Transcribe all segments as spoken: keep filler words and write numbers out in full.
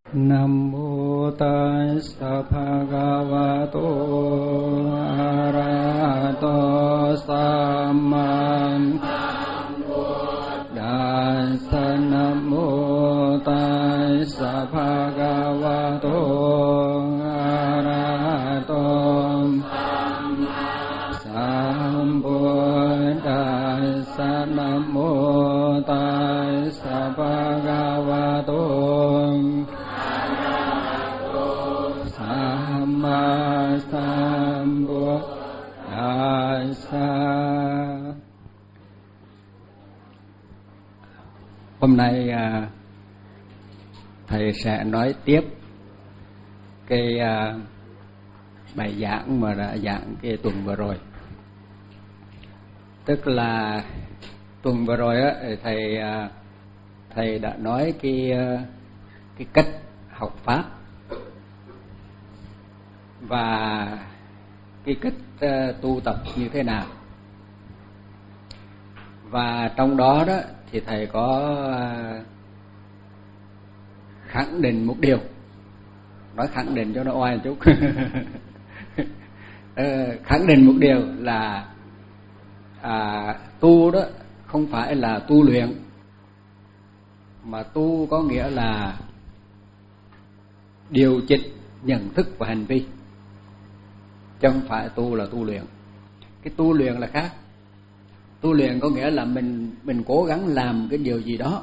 Nam mô Tassa Bhagavato Arahato Samma Buddhassa. Nam mô Tassa Bhagavato Arahato Sambuddhassa. Nam mô Tassa Bhagavato Hôm nay à, thầy sẽ nói tiếp cái à, bài giảng mà đã giảng cái tuần vừa rồi. Tức là tuần vừa rồi á, thầy à, thầy đã nói cái cái cách học pháp và cái cách uh, tu tập như thế nào. Và trong đó đó thì thầy có uh, khẳng định một điều. Nói khẳng định cho nó oai một chút. uh, khẳng định một điều là uh, tu đó không phải là tu luyện, mà tu có nghĩa là điều chỉnh nhận thức và hành vi, chứ không phải tu là tu luyện. Cái tu luyện là khác. Tu luyện có nghĩa là mình mình cố gắng làm cái điều gì đó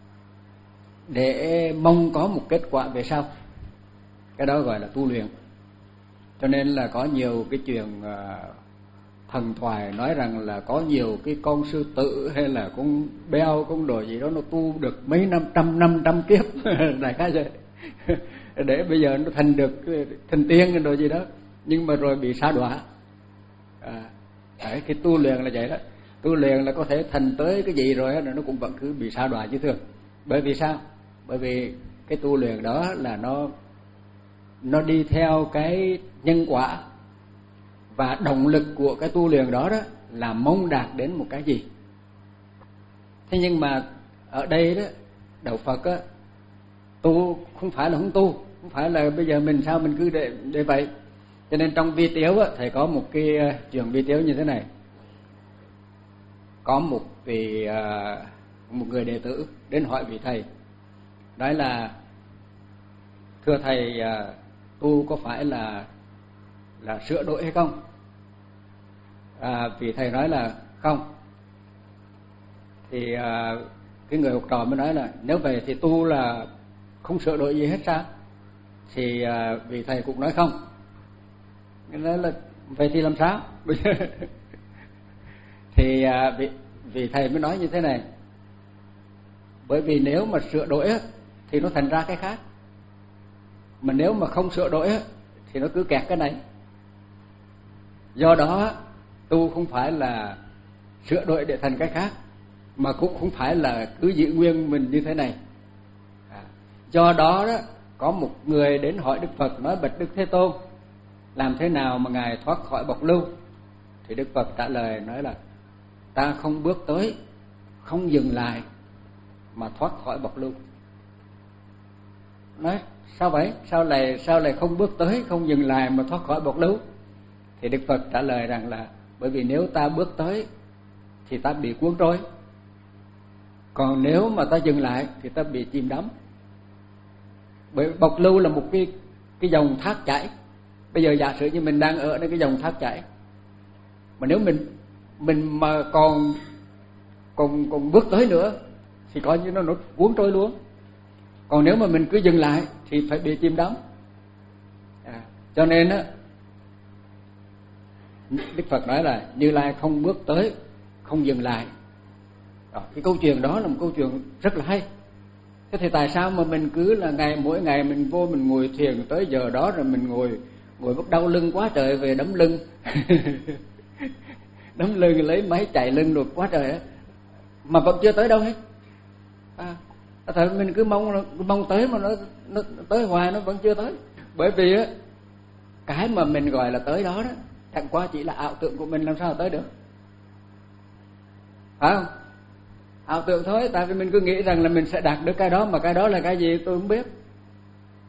để mong có một kết quả về sau. Cái đó gọi là tu luyện. Cho nên là có nhiều cái chuyện thần thoại nói rằng là có nhiều cái con sư tử hay là con beo, con đồ gì đó nó tu được mấy năm trăm năm trăm kiếp đại khái vậy, để bây giờ nó thành được thành tiên cái đồ gì đó, nhưng mà rồi bị sa đọa. À, đấy, cái tu luyện là vậy đó. Tu luyện là có thể thành tới cái gì rồi nó cũng vẫn cứ bị sa đọa chứ thường. Bởi vì sao? Bởi vì cái tu luyện đó là nó nó đi theo cái nhân quả, và động lực của cái tu luyện đó đó là mong đạt đến một cái gì. Thế nhưng mà ở đây đó, đạo Phật á, tu không phải là không tu, không phải là bây giờ mình sao mình cứ để để vậy. Cho nên trong vi tiếu á, thầy có một cái chuyện vi tiếu như thế này. Có một vị một người đệ tử đến hỏi vị thầy, nói là thưa thầy, tu có phải là là sửa đổi hay không? À, vị thầy nói là không. Thì à, cái người học trò mới nói là nếu vậy thì tu là không sửa đổi gì hết sao? Thì à, vị thầy cũng nói không. Nói là vậy thì làm sao? Thì à, vị, vị thầy mới nói như thế này. Bởi vì nếu mà sửa đổi thì nó thành ra cái khác, mà nếu mà không sửa đổi thì nó cứ kẹt cái này. Do đó tu không phải là sửa đổi để thành cái khác, mà cũng không phải là cứ giữ nguyên mình như thế này. À, do đó đó có một người đến hỏi Đức Phật, nói bạch Đức Thế Tôn, làm thế nào mà ngài thoát khỏi bọc lưu? Thì Đức Phật trả lời nói là ta không bước tới, không dừng lại mà thoát khỏi bọc lưu. Nói sao vậy? Sao lại sao lại không bước tới, không dừng lại mà thoát khỏi bọc lưu? Thì Đức Phật trả lời rằng là bởi vì nếu ta bước tới thì ta bị cuốn trôi, còn nếu mà ta dừng lại thì ta bị chìm đắm. Bởi bọc lưu là một cái cái dòng thác chảy. Bây giờ giả sử như mình đang ởในcái dòng thác chảy, mà nếu mình mình mà còn còn còn bước tới nữa thì coi như nó nó cuốn trôi luôn. Còn nếu mà mình cứ dừng lại thì phải bị chìm đắm. À, cho nên á, Đức Phật nói là Như Lai không bước tới, không dừng lại. Đó, cái câu chuyện đó là một câu chuyện rất là hay. Thế thì tại sao mà mình cứ là ngày mỗi ngày mình vô mình ngồi thiền tới giờ đó rồi mình ngồi ngồi bắt đau lưng quá trời về đấm lưng, đấm lưng lấy máy chạy lưng được quá trời á, mà vẫn chưa tới đâu hết. À, thật mình cứ mong cứ mong tới mà nó nó tới hoài nó vẫn chưa tới. Bởi vì á, cái mà mình gọi là tới đó đó chẳng qua chỉ là ảo tưởng của mình, làm sao tới được, phải không? Ảo tưởng thôi. Tại vì mình cứ nghĩ rằng là mình sẽ đạt được cái đó, mà cái đó là cái gì tôi không biết.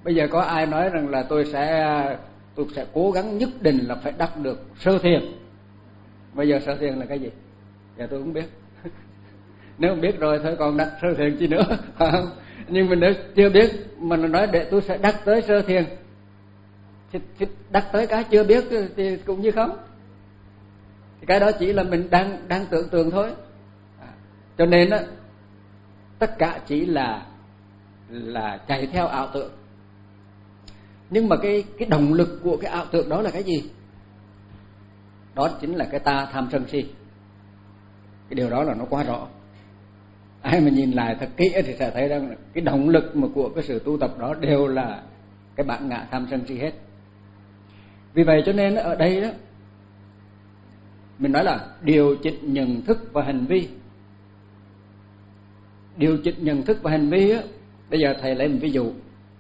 Bây giờ có ai nói rằng là tôi sẽ tôi sẽ cố gắng nhất định là phải đắc được sơ thiền. Bây giờ sơ thiền là cái gì? Dạ tôi không biết. Nếu không biết rồi thôi còn đắc sơ thiền chi nữa, không? Nhưng mà nếu chưa biết mà nó nói để tôi sẽ đắc tới sơ thiền thì, thì đắc tới cái chưa biết thì cũng như không. Thì cái đó chỉ là mình đang đang tưởng tượng thôi. À, cho nên á, tất cả chỉ là là chạy theo ảo tưởng. Nhưng mà cái cái động lực của cái ảo tưởng đó là cái gì? Đó chính là cái ta tham sân si. Cái điều đó là nó quá rõ. Ai mà nhìn lại thật kỹ thì sẽ thấy rằng cái động lực mà của cái sự tu tập đó đều là cái bản ngã tham sân si hết. Vì vậy cho nên ở đây đó mình nói là điều chỉnh nhận thức và hành vi. Điều chỉnh nhận thức và hành vi á, bây giờ thầy lấy một ví dụ.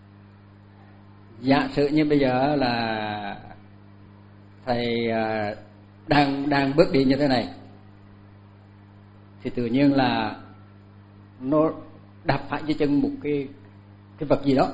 Giả sử như bây giờ là thầy đang đang bước đi như thế này, thì tự nhiên là nó đạp phải dưới chân một cái cái vật gì đó,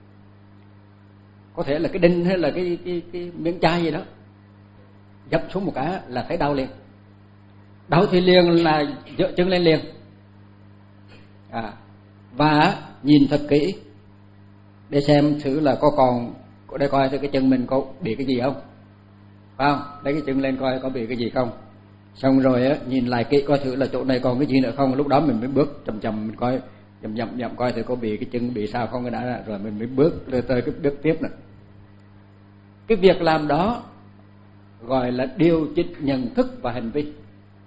có thể là cái đinh hay là cái cái cái miếng chai gì đó, dẫm xuống một cái là thấy đau liền. Đau thì liền là giơ chân lên liền. À, và nhìn thật kỹ để xem thử là có còn để coi thử cái chân mình có bị cái gì không, phải không? Lấy cái chân lên coi có bị cái gì không. Xong rồi á, nhìn lại kỹ coi thử là chỗ này còn cái gì nữa không. Lúc đó mình mới bước chậm chậm, mình coi chậm chậm chậm coi thử có bị cái chân bị sao không cái đã, rồi mình mới bước lên tới cái bước tiếp nữa. Cái việc làm đó gọi là điều chỉnh nhận thức và hành vi.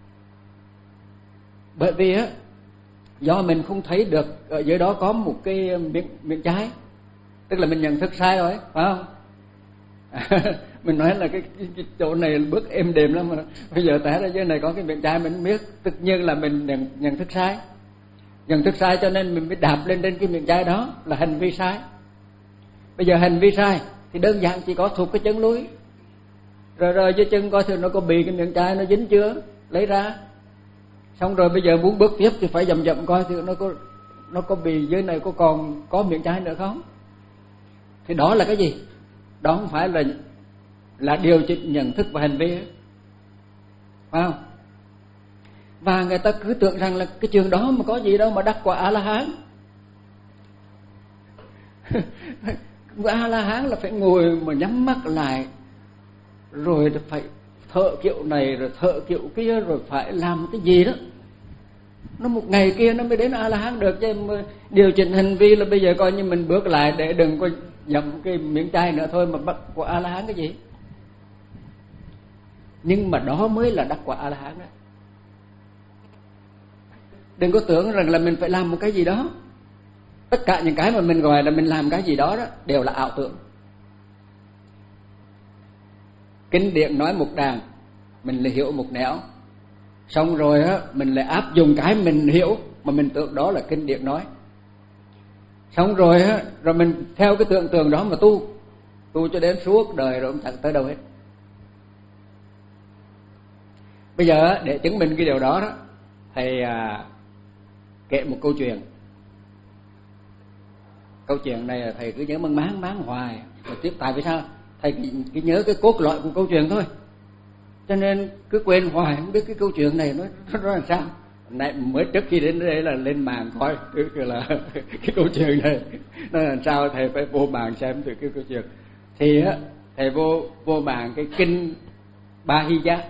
Bởi vì á, do mình không thấy được ở dưới đó có một cái miếng, miếng trái, tức là mình nhận thức sai rồi, phải không? Mình nói là cái, cái, cái chỗ này bước êm đềm lắm mà bây giờ té ra dưới này có cái miệng chai mình biết, tất nhiên là mình nhận, nhận thức sai. Nhận thức sai cho nên mình mới đạp lên trên cái miệng chai đó, là hành vi sai. Bây giờ hành vi sai thì đơn giản chỉ có thụt cái chân lùi, rồi rồi dưới chân coi thử nó có bị cái miệng chai nó dính chưa, lấy ra. Xong rồi bây giờ muốn bước tiếp thì phải dậm dậm coi thử nó có nó có bị dưới này có còn có miệng chai nữa không. Thì đó là cái gì? Đó không phải là là điều chỉnh nhận thức và hành vi ấy, phải không? Và người ta cứ tưởng rằng là cái trường đó mà có gì đâu mà đắc quả A-la-hán. A-la-hán là phải ngồi mà nhắm mắt lại, rồi phải thợ kiểu này rồi thợ kiểu kia, rồi phải làm cái gì đó. Nó một ngày kia nó mới đến A-la-hán được chứ. Điều chỉnh hành vi là bây giờ coi như mình bước lại để đừng có dậm cái miếng chai nữa thôi mà bắt quả A-la-hán cái gì. Nhưng mà đó mới là đắc quả A-la-hán đó. Đừng có tưởng rằng là mình phải làm một cái gì đó. Tất cả những cái mà mình gọi là mình làm cái gì đó đó đều là ảo tưởng. Kinh điển nói một đàn, mình lại hiểu một nẻo. Xong rồi á, mình lại áp dụng cái mình hiểu mà mình tưởng đó là kinh điển nói. Xong rồi á, rồi mình theo cái tưởng tượng đó mà tu, tu cho đến suốt đời rồi cũng chẳng tới đâu hết. Bây giờ để chứng minh cái điều đó đó, thầy à, kể một câu chuyện. Câu chuyện này thầy cứ nhớ mang máng máng hoài. Rồi tiếp tại vì sao? Thầy chỉ, chỉ nhớ cái cốt lõi của câu chuyện thôi, cho nên cứ quên hoài, không biết cái câu chuyện này nó nó làm sao. Này mới trước khi đến đây là lên mạng coi cứ là cái câu chuyện này nó làm sao, thầy phải vô mạng xem từ cái câu chuyện. Thì á, thầy vô vô mạng cái kinh Ba Hy Giá,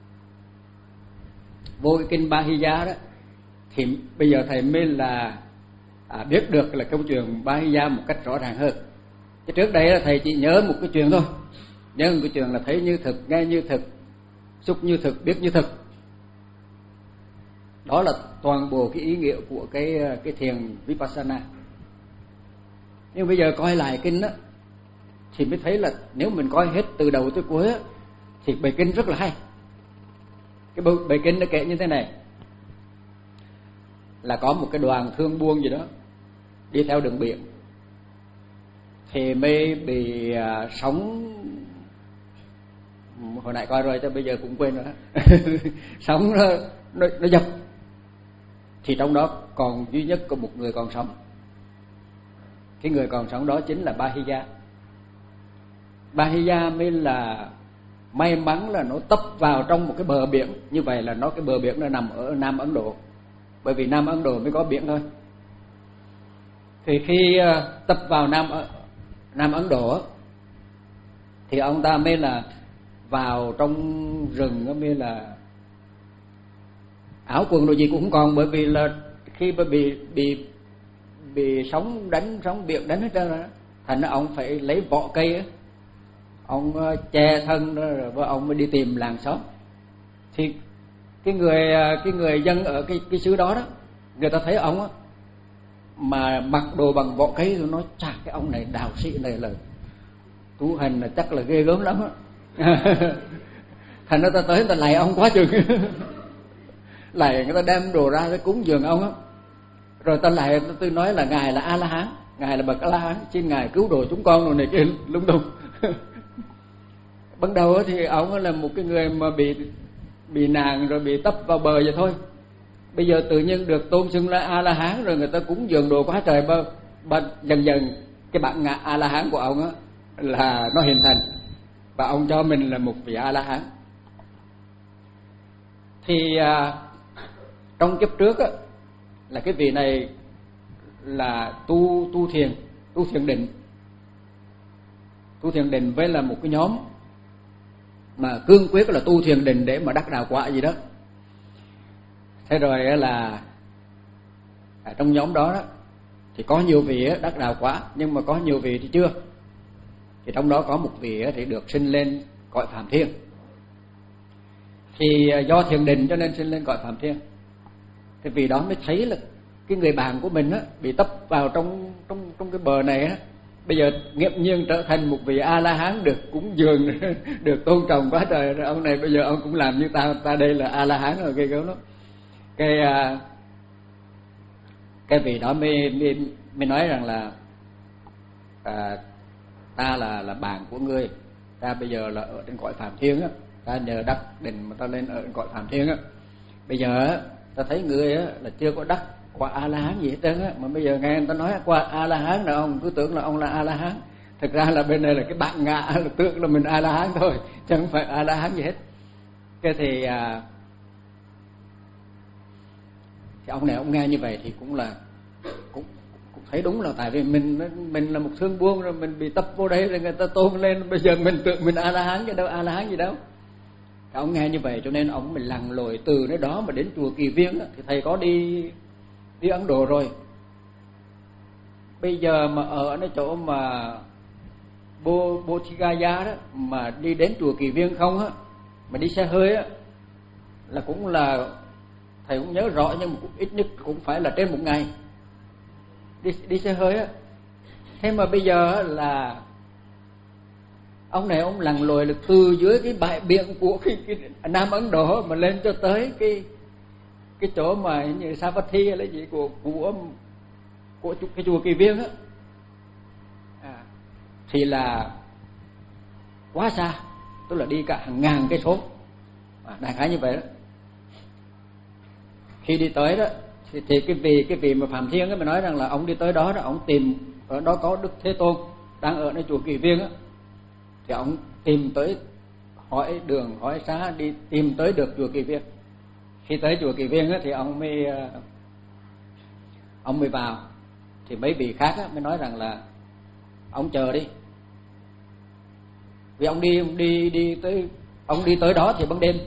vô cái kinh Ba Hy Giá đó, thì bây giờ thầy mới là à, biết được là câu chuyện Ba Hy Giá một cách rõ ràng hơn. Chứ trước đây là thầy chỉ nhớ một cái chuyện thôi, nhớ một cái chuyện là thấy như thực, nghe như thực, xúc như thực, biết như thực. Đó là toàn bộ cái ý nghĩa của cái cái thiền Vipassana. Nhưng bây giờ coi lại kinh á thì mới thấy là nếu mình coi hết từ đầu tới cuối á thì bài kinh rất là hay. Cái bài kinh nó kể như thế này, là có một cái đoàn thương buôn gì đó đi theo đường biển, thì mới bị uh, sóng, hồi nãy coi rồi cho bây giờ cũng quên rồi đó. Sóng nó, nó, nó dập, thì trong đó còn duy nhất có một người còn sống. Cái người còn sống đó chính là Bahiya. Bahiya mới là may mắn là nó tấp vào trong một cái bờ biển. Như vậy là nó cái bờ biển nó nằm ở Nam Ấn Độ, bởi vì Nam Ấn Độ mới có biển thôi. Thì khi uh, tấp vào Nam Nam Ấn Độ thì ông ta mới là vào trong rừng, mới là áo quần đồ gì cũng không còn, bởi vì là khi mà bị bị bị sóng đánh, sóng biển đánh hết trơn rồi, thành ra ông phải lấy vỏ cây á, ông che thân đó, rồi ông mới đi tìm làng xóm. Thì cái người cái người dân ở cái cái xứ đó đó, người ta thấy ông á mà mặc đồ bằng vỏ cây rồi nói chà, cái ông này đạo sĩ này là tu hành là chắc là ghê gớm lắm á. Thành ra ta tới người ta lạy ông quá chừng. Lạy người ta đem đồ ra để cúng dường ông á, rồi ta lại tôi nói là ngài là A La Hán, ngài là bậc A La Hán, xin ngài cứu độ chúng con rồi này kia lung tung. Ban đầu thì ông là một cái người mà bị bị nạn rồi bị tấp vào bờ vậy thôi. Bây giờ tự nhiên được tôn xưng là A La Hán, rồi người ta cúng dường đồ quá trời, bơ bơ dần dần cái bản ngã A La Hán của ông á là nó hình thành, và ông cho mình là một vị A La Hán. Thì à, trong kiếp trước á, là cái vị này là tu tu thiền, tu thiền định, tu thiền định với là một cái nhóm mà cương quyết là tu thiền định để mà đắc đạo quả gì đó. Thế rồi là ở trong nhóm đó, đó thì có nhiều vị đắc đạo quả, nhưng mà có nhiều vị thì chưa. Thì trong đó có một vị thì được sinh lên cõi Phạm Thiên. Thì do thiền định cho nên sinh lên cõi Phạm Thiên. Thì vì đó mới thấy là cái người bạn của mình á bị tấp vào trong trong trong cái bờ này á, bây giờ nghiễm nhiên trở thành một vị A La Hán, được cúng dường, được tôn trọng quá trời. Rồi ông này bây giờ ông cũng làm như ta, ta đây là A La Hán rồi, ghê gớm lắm. Cái cái vị đó mới mới, mới nói rằng là à, ta là là bạn của ngươi, ta bây giờ là ở trên cõi Phạm Thiên á, ta nhờ đắc định mà ta lên ở trên cõi Phạm Thiên á. Bây giờ ta thấy ngươi á là chưa có đắc qua A La Hán gì hết trơn á, mà bây giờ nghe người ta nói qua A La Hán là ông cứ tưởng là ông là A La Hán. Thực ra là bên này là cái bạn ngạ, là tưởng là mình A La Hán thôi, chứ không phải A La Hán gì hết. Cái thì à, thì ông này ông nghe như vậy thì cũng là cũng, cũng thấy đúng là tại vì mình mình là một thương buôn rồi mình bị tấp vô đây rồi người ta tôn lên, bây giờ mình tưởng mình A La Hán chứ đâu A La Hán gì đâu. Thì ông nghe như vậy cho nên ông mình lặn lội từ nơi đó mà đến chùa Kỳ Viên á, thì thầy có đi đi Ấn Độ rồi. Bây giờ mà ở nơi chỗ mà Bô Bodhigaya đó mà đi đến chùa Kỳ Viên không á, mà đi xe hơi á là cũng là thầy cũng nhớ rõ, nhưng mà cũng ít nhất cũng phải là trên một ngày đi đi xe hơi á. Thế mà bây giờ là ông này ông lặn lội được từ dưới cái bãi biển của cái, cái Nam Ấn Độ mà lên cho tới cái cái chỗ mà như Savatthi hay là gì của của của cái chùa Kỳ Viên á, à, thì là quá xa, tức là đi cả hàng ngàn cây số, à, đại khái như vậy đó. Khi đi tới đó thì, thì cái vị cái vị mà Phạm Thiên ấy mà nói rằng là ông đi tới đó đó, ông tìm ở đó có Đức Thế Tôn đang ở nơi chùa Kỳ Viên á, thì ông tìm tới hỏi đường hỏi xá đi tìm tới được chùa Kỳ Viên. Khi tới chùa Kỳ Viên á thì ông mới ông mới vào, thì mấy vị khác á mới nói rằng là ông chờ đi, vì ông đi ông đi đi tới ông đi tới đó thì ban đêm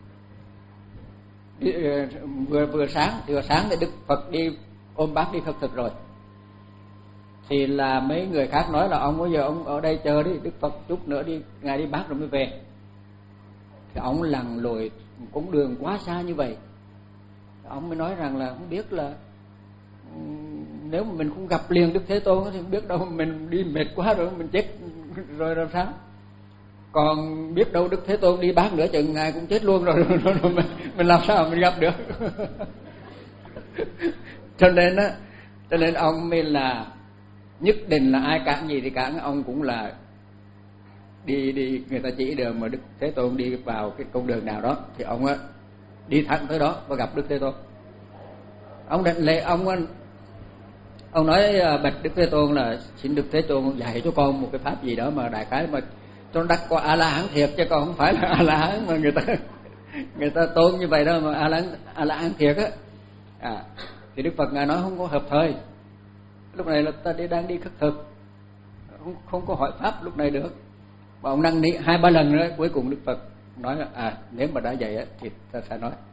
đi, vừa vừa sáng vừa sáng thì Đức Phật đi ôm bác đi khất thực rồi. Thì là mấy người khác nói là ông bây giờ ông ở đây chờ đi, Đức Phật chút nữa đi ngài đi bác rồi mới về. Thì ông lặn lội cũng đường quá xa như vậy, ông mới nói rằng là không biết là nếu mà mình không gặp liền Đức Thế Tôn thì không biết đâu mình đi mệt quá rồi mình chết rồi làm sao. Còn biết đâu Đức Thế Tôn đi bác nữa chừng ngài cũng chết luôn rồi, rồi, rồi, rồi mình, mình làm sao mình gặp được. Cho nên á, cho nên ông mới là nhất định là ai cản gì thì cản, ông cũng là đi đi người ta chỉ đường mà Đức Thế Tôn đi vào cái con đường nào đó thì ông á đi thẳng tới đó và gặp Đức Thế Tôn. Ông định lệ ông Ông nói bạch Đức Thế Tôn là xin Đức Thế Tôn dạy cho con một cái pháp gì đó mà đại khái mà cho nó đắc qua A La Hán thiệt, chứ còn không phải là A La Hán mà người ta người ta tôn như vậy đâu, mà A La A La Hán thiệt á. À, thì Đức Phật ngài nói không có hợp thời. Lúc này là ta đi đang đi khất thực, không không có hỏi pháp lúc này được. Mà ông năn nỉ hai ba lần nữa, cuối cùng Đức Phật nói là à nếu mà đã vậy á thì ta sẽ nói.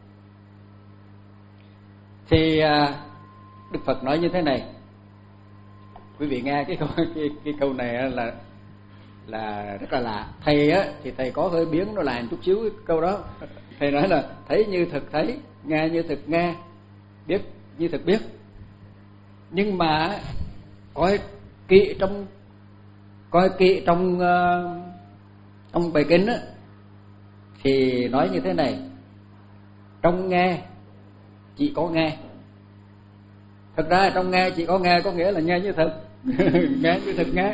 Thì à, Đức Phật nói như thế này. Quý vị nghe cái câu cái, cái câu này là là rất là lạ. Thầy á thì thầy có hơi biến nó làm chút xíu cái câu đó. Thầy nói là thấy như thực thấy, nghe như thực nghe, biết như thực biết. Nhưng mà coi kỹ trong coi kỹ trong uh, trong bài kinh á thì nói như thế này: trong nghe chỉ có nghe. Thực ra trong nghe chỉ có nghe có nghĩa là nghe như thực. Nghe như thực nghe.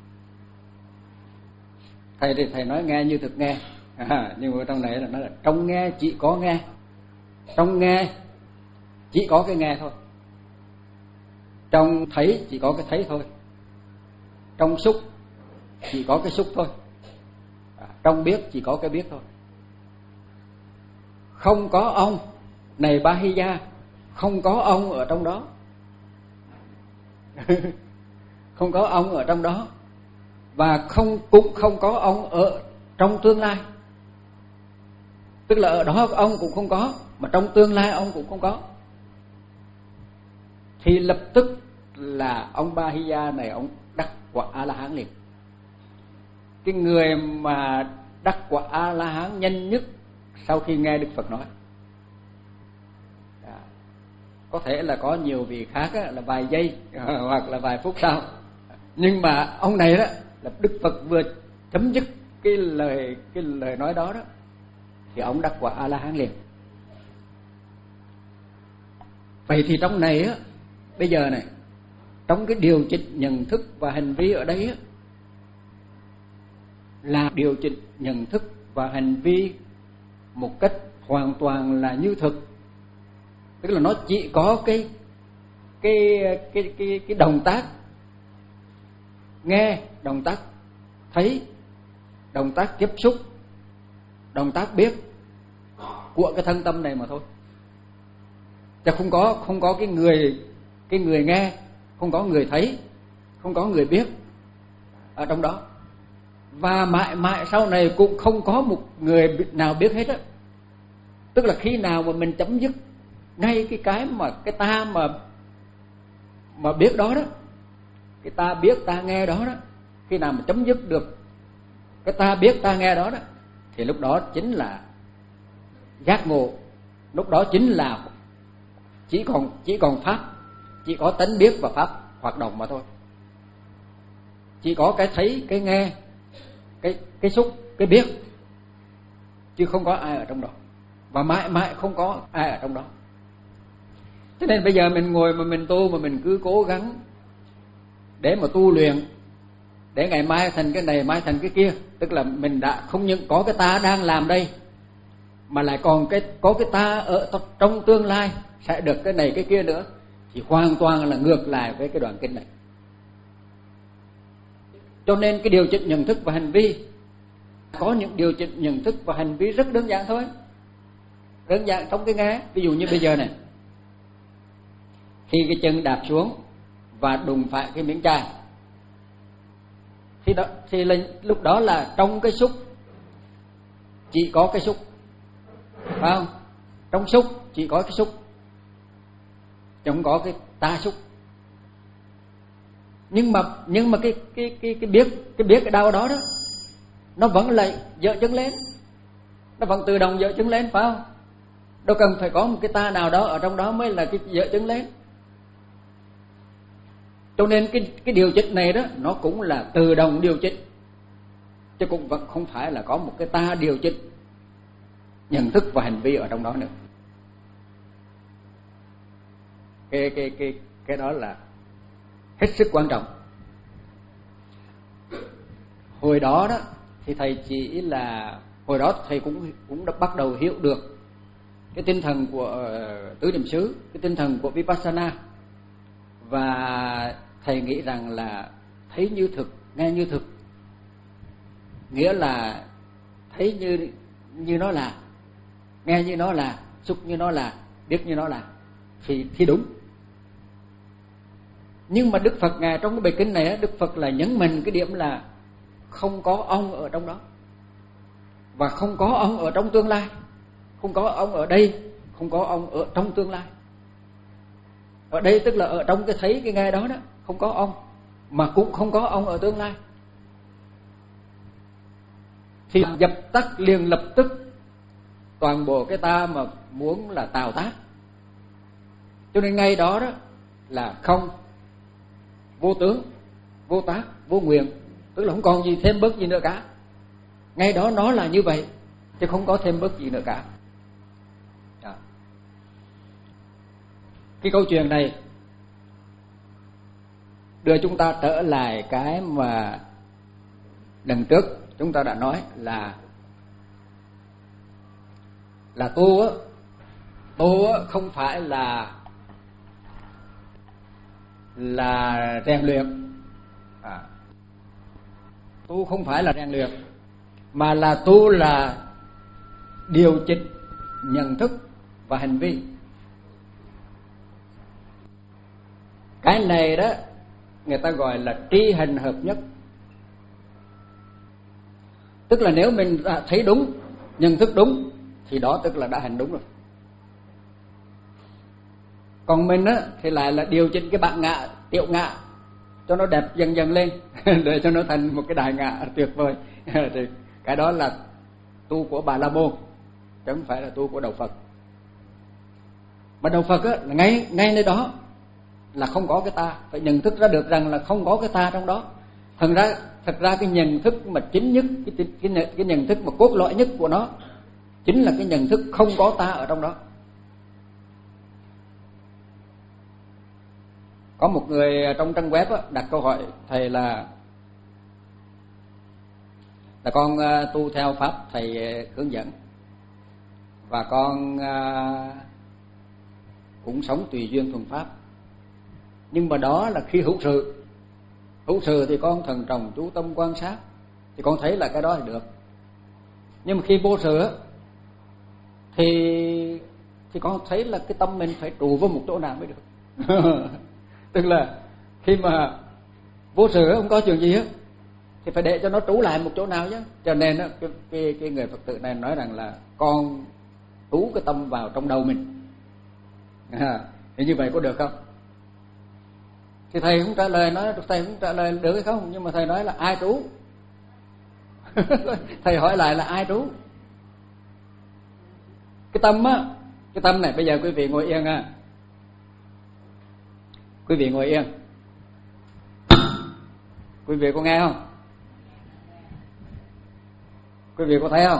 Thầy thì thầy nói nghe như thực nghe, à, nhưng mà trong này là nói là trong nghe chỉ có nghe. Trong nghe chỉ có cái nghe thôi. Trong thấy chỉ có cái thấy thôi. Trong xúc chỉ có cái xúc thôi. À, trong biết chỉ có cái biết thôi. Không có ông này Bahiya, không có ông ở trong đó. Không có ông ở trong đó. Và không cũng không có ông ở trong tương lai. Tức là ở đó ông cũng không có, mà trong tương lai ông cũng không có. Thì lập tức là ông Bahiya này ông đắc quả A La Hán liền. Cái người mà đắc quả A La Hán nhanh nhất sau khi nghe Đức Phật nói. À, có thể là có nhiều vị khác á, là vài giây hoặc là vài phút sau. Nhưng mà ông này đó là Đức Phật vừa chấm dứt cái lời cái lời nói đó đó thì ông đắc quả A La Hán liền. Vậy thì trong này á, bây giờ này, trong cái điều chỉnh nhận thức và hành vi ở đây á, là điều chỉnh nhận thức và hành vi một cách hoàn toàn là như thực. Tức là nó chỉ có cái cái cái cái cái động tác nghe, động tác thấy, động tác tiếp xúc, động tác biết của cái thân tâm này mà thôi. Chứ không có không có cái người cái người nghe, không có người thấy, không có người biết ở trong đó. Và mãi mãi sau này cũng không có một người nào biết hết á. Tức là khi nào mà mình chấm dứt ngay cái cái mà cái ta mà mà biết đó đó, cái ta biết ta nghe đó đó, khi nào mà chấm dứt được cái ta biết ta nghe đó đó, thì lúc đó chính là giác ngộ. Lúc đó chính là chỉ còn chỉ còn pháp, chỉ có tánh biết và pháp hoạt động mà thôi. Chỉ có cái thấy, cái nghe, cái cái xúc, cái biết, chứ không có ai ở trong đó. Và mãi mãi không có ai ở trong đó. Cho nên bây giờ mình ngồi mà mình tu mà mình cứ cố gắng để mà tu luyện, để ngày mai thành cái này, mai thành cái kia. Tức là mình đã không những có cái ta đang làm đây, mà lại còn cái có cái ta ở trong tương lai sẽ được cái này cái kia nữa, thì hoàn toàn là ngược lại với cái đoạn kinh này. Cho nên cái điều chỉnh nhận thức và hành vi, có những điều chỉnh nhận thức và hành vi rất đơn giản thôi. Đơn giản trong cái nghe. Ví dụ như bây giờ này, khi cái chân đạp xuống và đụng phải cái miếng chai, thì đó thì là, lúc đó là trong cái xúc chỉ có cái xúc, phải không? Trong xúc chỉ có cái xúc, chứ không có cái ta xúc. Nhưng mà nhưng mà cái cái cái cái biết cái biết cái đau đó đó, nó vẫn lại dở chân lên, nó vẫn tự động dở chân lên, phải không? Đâu cần phải có một cái ta nào đó ở trong đó mới là cái dở chân lên. Cho nên cái cái điều chỉnh này đó nó cũng là tự động điều chỉnh, chứ cũng vẫn không phải là có một cái ta điều chỉnh nhận thức và hành vi ở trong đó nữa. Cái cái cái cái đó là hết sức quan trọng. Hồi đó đó thì thầy chỉ là hồi đó thầy cũng cũng đã bắt đầu hiểu được cái tinh thần của uh, tứ niệm xứ, cái tinh thần của Vipassana, Và thầy nghĩ rằng là thấy như thực, nghe như thực, nghĩa là thấy như như nó là, nghe như nó là, xúc như nó là, biết như nó là, thì thì đúng. Nhưng mà Đức Phật ngài trong cái bài kinh này, Đức Phật là nhấn mạnh cái điểm là không có ông ở trong đó, và không có ông ở trong tương lai, không có ông ở đây, không có ông ở trong tương lai. Ở đây tức là ở trong cái thấy cái nghe đó đó, không có ông, mà cũng không có ông ở tương lai. Thì dập tắt liền lập tức toàn bộ cái ta mà muốn là tạo tác. Cho nên ngay đó đó là không, vô tướng, vô tác, vô nguyện, tức là không còn gì thêm bớt gì nữa cả. Ngay đó nó là như vậy, chứ không có thêm bớt gì nữa cả. Đó. Cái câu chuyện này đưa chúng ta trở lại cái mà lần trước chúng ta đã nói là là tu á, tu á không phải là là rèn luyện, à, tu không phải là rèn luyện, mà là tu là điều chỉnh nhận thức và hành vi. Cái này đó người ta gọi là tri hành hợp nhất. Tức là nếu mình thấy đúng, nhận thức đúng, thì đó tức là đã hành đúng rồi. Còn mình á thì lại là điều chỉnh cái bản ngã, tiểu ngã cho nó đẹp dần dần lên để cho nó thành một cái đại ngã tuyệt vời. Thì cái đó là tu của Bà La Môn, chứ không phải là tu của Đạo Phật. Mà Đạo Phật á là ngay ngay nơi đó là không có cái ta, phải nhận thức ra được rằng là không có cái ta trong đó. Thật ra thật ra cái nhận thức mà chính nhất, cái cái, cái nhận thức mà cốt lõi nhất của nó chính là cái nhận thức không có ta ở trong đó. Có một người trong trang web á, đặt câu hỏi thầy là là con uh, tu theo pháp thầy uh, hướng dẫn, và con uh, cũng sống tùy duyên thuần pháp, nhưng mà đó là khi hữu sự. Hữu sự thì con thần trọng chú tâm quan sát, thì con thấy là cái đó thì được. Nhưng mà khi vô sự á, thì thì con thấy là cái tâm mình phải trụ vào một chỗ nào mới được. Tức là khi mà vô sự không có chuyện gì hết thì phải để cho nó trú lại một chỗ nào chứ. Cho nên á, cái, cái, cái người Phật tử này nói rằng là con trú cái tâm vào trong đầu mình. À, thì như vậy có được không? Thì thầy không trả lời, nói thầy không trả lời được hay không, nhưng mà thầy nói là ai trú. Thầy hỏi lại là ai trú. Cái tâm á, cái tâm này, bây giờ quý vị ngồi yên à. Quý vị ngồi yên. Quý vị có nghe không? Quý vị có thấy không?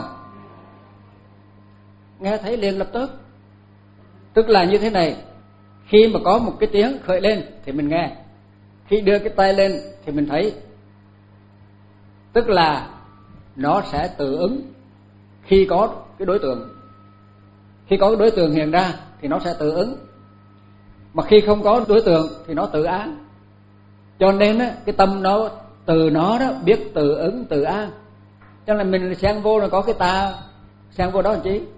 Nghe thấy liền lập tức. Tức là như thế này, khi mà có một cái tiếng khởi lên thì mình nghe, khi đưa cái tay lên thì mình thấy. Tức là nó sẽ tự ứng khi có cái đối tượng. Khi có cái đối tượng hiện ra thì nó sẽ tự ứng, mà khi không có đối tượng thì nó tự án. Cho nên á, cái tâm nó từ nó đó biết tự ứng tự an. Cho nên mình xen vô là có cái ta, xen vô đó làm chi?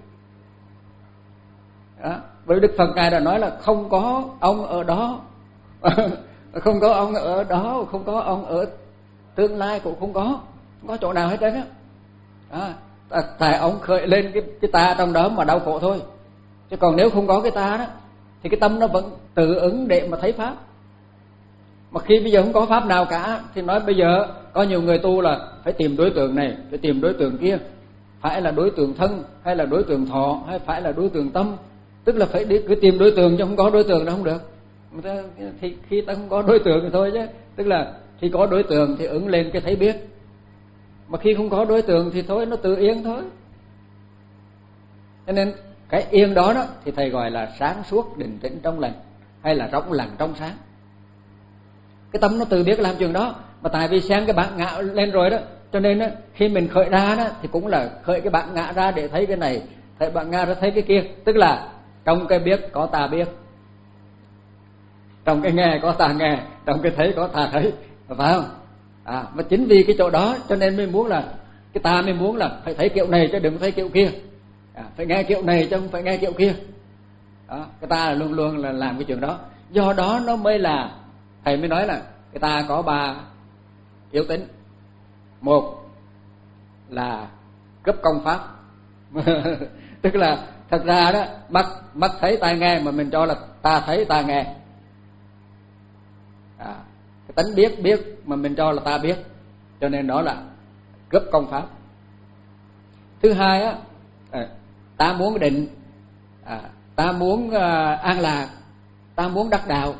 Đó. Bởi Đức Phật ngài đã nói là không có ông ở đó. Không có ông ở đó, không có ông ở tương lai cũng không có, không có chỗ nào hết trơn á. Đó. Tại ông khởi lên cái cái ta trong đó mà đau khổ thôi. Chứ còn nếu không có cái ta đó thì cái tâm nó vẫn tự ứng để mà thấy pháp. Mà khi bây giờ không có pháp nào cả thì nói bây giờ có nhiều người tu là phải tìm đối tượng này, phải tìm đối tượng kia, phải là đối tượng thân hay là đối tượng thọ hay phải là đối tượng tâm. Tức là phải đi cứ tìm đối tượng, chứ không có đối tượng nó không được. Thì khi ta không có đối tượng thì thôi chứ. Tức là khi có đối tượng thì ứng lên cái thấy biết, mà khi không có đối tượng thì thôi, nó tự yên thôi. Cho nên cái yên đó đó thì thầy gọi là sáng suốt định tĩnh trong lành, hay là trong lành trong sáng. Cái tâm nó tự biết làm chuyện đó, mà tại vì xem cái bản ngã lên rồi đó, cho nên đó, khi mình khởi ra đó thì cũng là khởi cái bản ngã ra để thấy cái này, thấy bản ngã ra thấy cái kia. Tức là trong cái biết có ta biết, trong cái nghe có ta nghe, trong cái thấy có ta thấy, phải không? À, mà chính vì cái chỗ đó cho nên mới muốn là cái ta mới muốn là phải thấy kiểu này chứ đừng thấy kiểu kia, à, phải nghe kiểu này chứ không phải nghe kiểu kia. Đó, cái ta là luôn luôn là làm cái chuyện đó. Do đó nó mới là thầy mới nói là cái ta có ba yếu tính. Một là cấp công pháp. Tức là thật ra đó, mắt mắt thấy tai nghe mà mình cho là ta thấy ta nghe. À, cái tánh biết biết mà mình cho là ta biết, cho nên đó là cướp công pháp. Thứ hai á, ta muốn định, à, ta muốn uh, an lạc, ta muốn đắc đạo,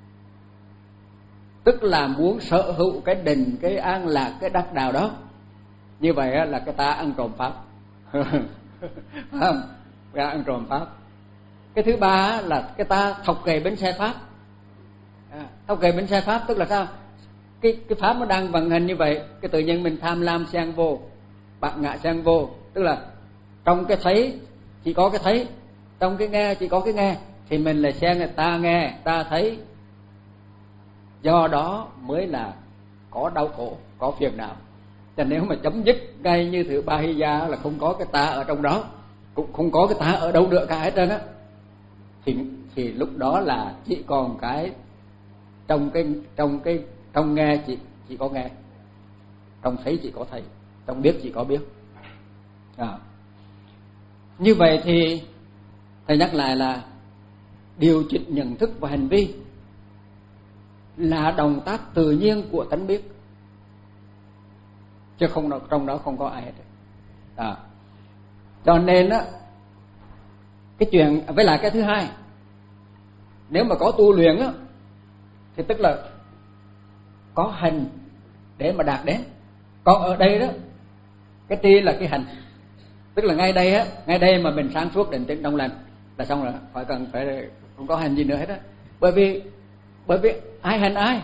tức là muốn sở hữu cái định, cái an lạc, cái đắc đạo đó. Như vậy á, là cái ta ăn trộm pháp. Không, cái ăn trộm pháp. Cái thứ ba á, là cái ta thọc kề bánh xe pháp. À, thọc kề bánh xe pháp tức là sao? Cái cái pháp nó đang vận hành như vậy, cái tự nhiên mình tham lam xen vô, bạc ngã xen vô, tức là trong cái thấy chỉ có cái thấy, trong cái nghe chỉ có cái nghe, thì mình là xen là ta nghe, ta thấy. Do đó mới là có đau khổ, có phiền não. Cho nếu mà chấm dứt ngay như thứ ba hy gia là không có cái ta ở trong đó, cũng không có cái ta ở đâu nữa cả hết trơn á, thì thì lúc đó là chỉ còn cái trong cái trong cái trong nghe chỉ chỉ có nghe, trong thấy chỉ có thấy, trong biết chỉ có biết. À, như vậy thì thầy nhắc lại là điều chỉnh nhận thức và hành vi là động tác tự nhiên của tánh biết, chứ không trong đó không có ai hết. À, cho nên á, cái chuyện với lại cái thứ hai, nếu mà có tu luyện á, thì tức là có hành để mà đạt đến. Còn ở đây đó, cái tri là cái hành, tức là ngay đây á, ngay đây mà mình sáng suốt định tĩnh trong lành là xong rồi, khỏi cần phải không có hành gì nữa hết á. Bởi vì bởi vì ai hành ai.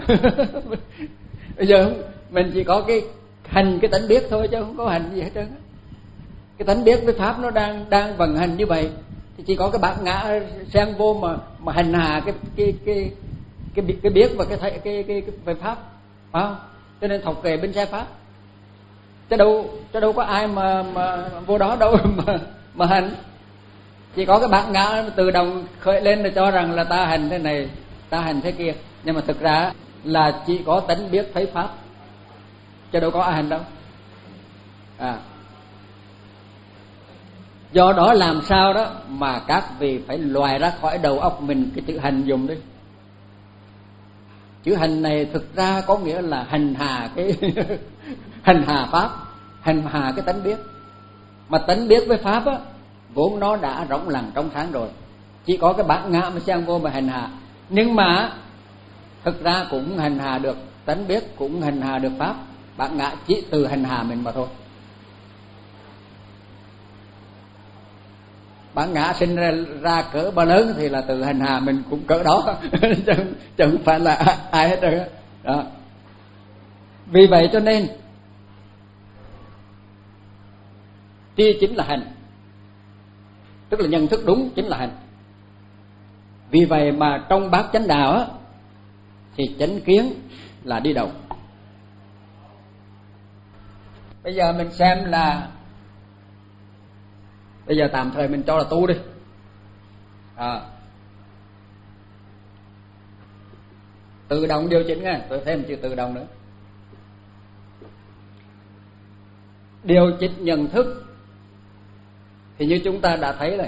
Bây giờ mình chỉ có cái hành cái tánh biết thôi chứ không có hành gì hết trơn. Cái tánh biết với pháp nó đang đang vận hành như vậy, thì chỉ có cái bản ngã xen vô mà mà hành hạ cái cái cái cái cái, cái biết và cái cái cái cái, cái về pháp, phải không? Cho nên thọc kề bên xe pháp, chứ đâu chứ đâu có ai mà mà vô đó đâu mà mà hành. Chỉ có cái bản ngã tự động khởi lên để cho rằng là ta hành thế này, ta hành thế kia, nhưng mà thực ra là chỉ có tánh biết thấy pháp, chứ đâu có ai hành đâu. À, do đó làm sao đó mà các vị phải loại ra khỏi đầu óc mình cái chữ hành dùng đi. Chữ hành này thực ra có nghĩa là hành hạ cái hành hạ pháp, hành hạ cái tánh biết. Mà tánh biết với pháp á, vốn nó đã rỗng lặng trong sáng rồi, chỉ có cái bản ngã mà xen vô mà hành hạ. Nhưng mà thực ra cũng hành hạ được tánh biết, cũng hành hạ được pháp. Bản ngã chỉ từ hành hạ mình mà thôi. Bản ngã sinh ra, ra cỡ bao lớn thì là từ hành hạ mình cũng cỡ đó. chứ, chứ không phải là ai hết rồi đó. Vì vậy cho nên tri chính là hành, tức là nhận thức đúng chính là hành. Vì vậy mà trong bát chánh đạo á, thì chánh kiến là đi đầu. Bây giờ mình xem là, bây giờ tạm thời mình cho là tu đi. À, tự động điều chỉnh nghe, tôi thêm chữ tự động nữa. Điều chỉnh nhận thức thì như chúng ta đã thấy rồi,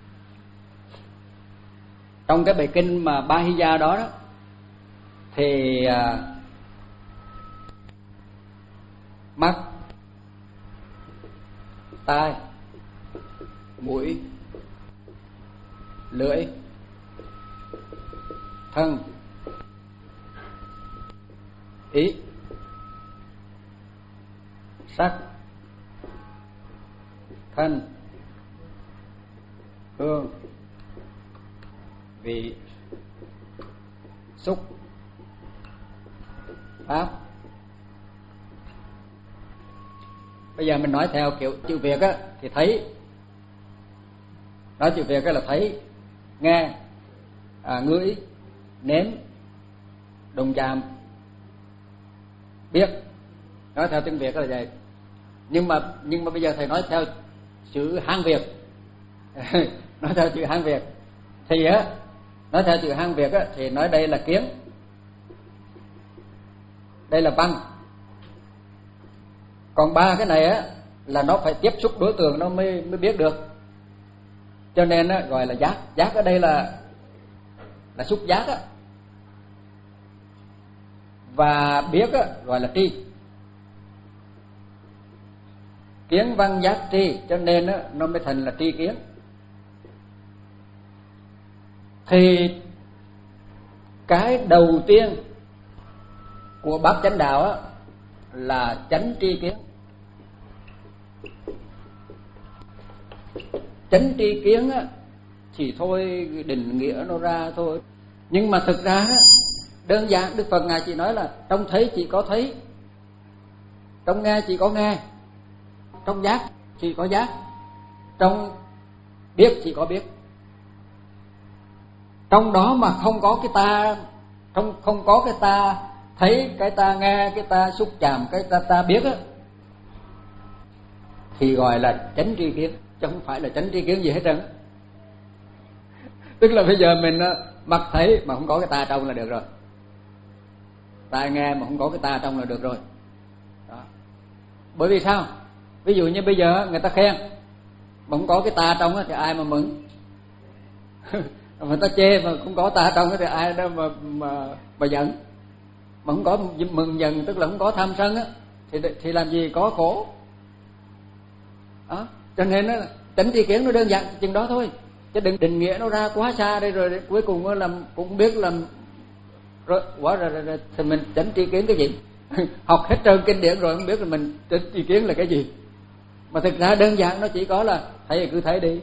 trong cái bài kinh mà Ba Hy Gia đó, đó thì à, mắt, tai, mũi, lưỡi, thân, ý, sắc, thân, hương, vị, xúc, pháp. Bây giờ mình nói theo kiểu chữ Việt á, thì thấy, nói chữ Việt á là thấy, nghe, à, ngửi, nếm, đụng chạm, biết. Nói theo tiếng Việt là vậy. Nhưng mà nhưng mà bây giờ thầy nói theo chữ Hán Việt. Nói theo chữ Hán Việt thì á, nói theo chữ Hán Việt á thì nói đây là kiến, đây là văn. Còn ba cái này á là nó phải tiếp xúc đối tượng nó mới mới biết được. Cho nên á gọi là giác. Giác ở đây là là xúc giác á. Và biết á gọi là tri. Kiến văn giác tri, cho nên á nó mới thành là tri kiến. Thì cái đầu tiên của bát chánh đạo á là chánh tri kiến. Chánh tri kiến á thì thôi định nghĩa nó ra thôi. Nhưng mà thực ra á, đơn giản Đức Phật Ngài chỉ nói là trong thấy chỉ có thấy, trong nghe chỉ có nghe, trong giác chỉ có giác, trong biết chỉ có biết. Trong đó mà không có cái ta, không không có cái ta thấy, cái ta nghe, cái ta xúc chạm, cái ta ta biết á, thì gọi là chánh tri kiến, chứ không phải là chánh tri kiến gì hết trơn. Tức là bây giờ mình mắt thấy mà không có cái ta trong là được rồi, tai nghe mà không có cái ta trong là được rồi. Đó. Bởi vì sao? Ví dụ như bây giờ người ta khen mà không có cái ta trong thì ai mà mừng? Người ta chê mà không có ta trong thì ai đó mà mà, mà giận. Mà không có mừng giận tức là không có tham sân á, thì thì làm gì có khổ. Đó. Cho nên nó chánh tri kiến nó đơn giản chừng đó thôi, chứ đừng định nghĩa nó ra quá xa đây rồi cuối cùng làm cũng biết làm rồi quá rồi, rồi, rồi thì mình chánh tri kiến cái gì? Học hết trơn kinh điển rồi không biết là mình chánh tri kiến là cái gì. Mà thực ra đơn giản nó chỉ có là thấy thì cứ thấy đi,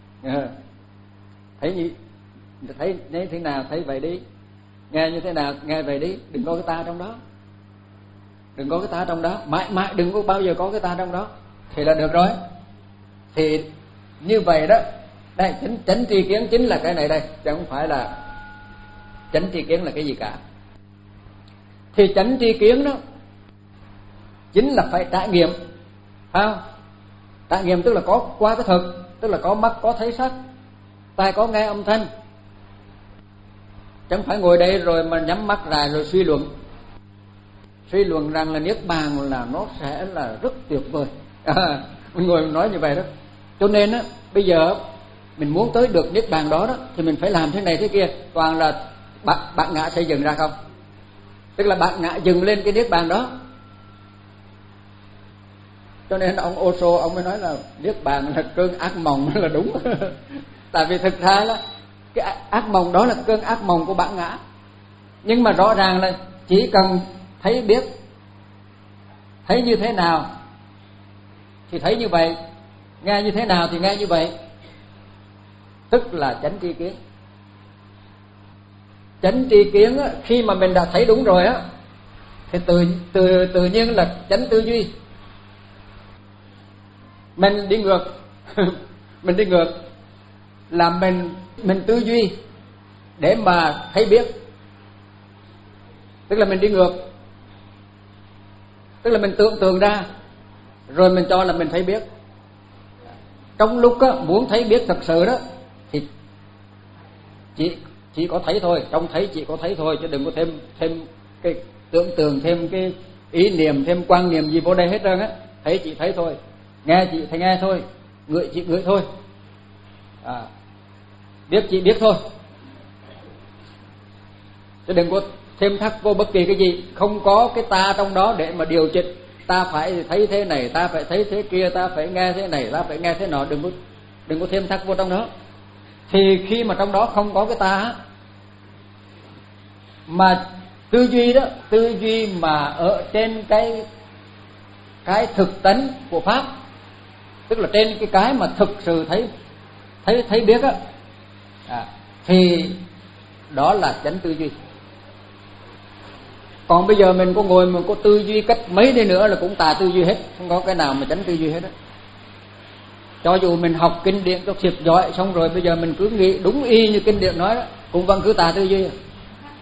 thấy gì thấy như thế nào thấy vậy đi, nghe như thế nào nghe vậy đi, đừng có cái ta trong đó, đừng có cái ta trong đó, mãi mãi đừng có bao giờ có cái ta trong đó thì là được rồi. Thì như vậy đó, đây chánh, chánh tri kiến chính là cái này đây, chứ không phải là chánh tri kiến là cái gì cả. Thì chánh tri kiến đó chính là phải trải nghiệm, phải không? Trải nghiệm tức là có qua cái thực, tức là có mắt có thấy sắc, tai có nghe âm thanh, chẳng phải ngồi đây rồi mà nhắm mắt lại rồi suy luận, suy luận rằng là niết bàn là nó sẽ là rất tuyệt vời. À, mình ngồi mình nói như vậy đó. Cho nên á, bây giờ mình muốn tới được niết bàn đó đó thì mình phải làm thế này thế kia, toàn là bạn bạn ngã xây dựng ra không? Tức là bạn ngã dừng lên cái niết bàn đó. Cho nên ông Osho ông mới nói là niết bàn là cơn ác mộng là đúng. Tại vì thực ra là cái ác mộng đó là cơn ác mộng của bản ngã. Nhưng mà rõ ràng là chỉ cần thấy biết, thấy như thế nào thì thấy như vậy, nghe như thế nào thì nghe như vậy, tức là chánh tri kiến. Chánh tri kiến á, khi mà mình đã thấy đúng rồi á thì tự tự tự nhiên là chánh tư duy. Mình đi ngược mình đi ngược là mình mình tư duy để mà thấy biết, tức là mình đi ngược, tức là mình tưởng tượng ra rồi mình cho là mình thấy biết. Trong lúc á, muốn thấy biết thật sự đó thì chỉ chỉ có thấy thôi, trong thấy chỉ có thấy thôi, chứ đừng có thêm thêm cái tưởng tượng, thêm cái ý niệm, thêm quan niệm gì vô đây hết trơn á. Thấy chỉ thấy thôi, nghe chỉ thấy nghe thôi, ngửi chỉ ngửi thôi, à, biết chỉ biết thôi, chứ đừng có thêm thắt vô bất kỳ cái gì. Không có cái ta trong đó để mà điều chỉnh, ta phải thấy thế này, ta phải thấy thế kia, ta phải nghe thế này, ta phải nghe thế nọ, đừng có đừng có thêm thắt vô trong đó. Thì khi mà trong đó không có cái ta mà tư duy đó, tư duy mà ở trên cái cái thực tánh của pháp, tức là trên cái cái mà thực sự thấy thấy thấy biết á, à, thì đó là chánh tư duy. Còn bây giờ mình có ngồi mình có tư duy cách mấy đi nữa là cũng tà tư duy hết, không có cái nào mà chánh tư duy hết á. Cho dù mình học kinh điển cho thiệt giỏi, xong rồi bây giờ mình cứ nghĩ đúng y như kinh điển nói đó, cũng vẫn cứ tà tư duy.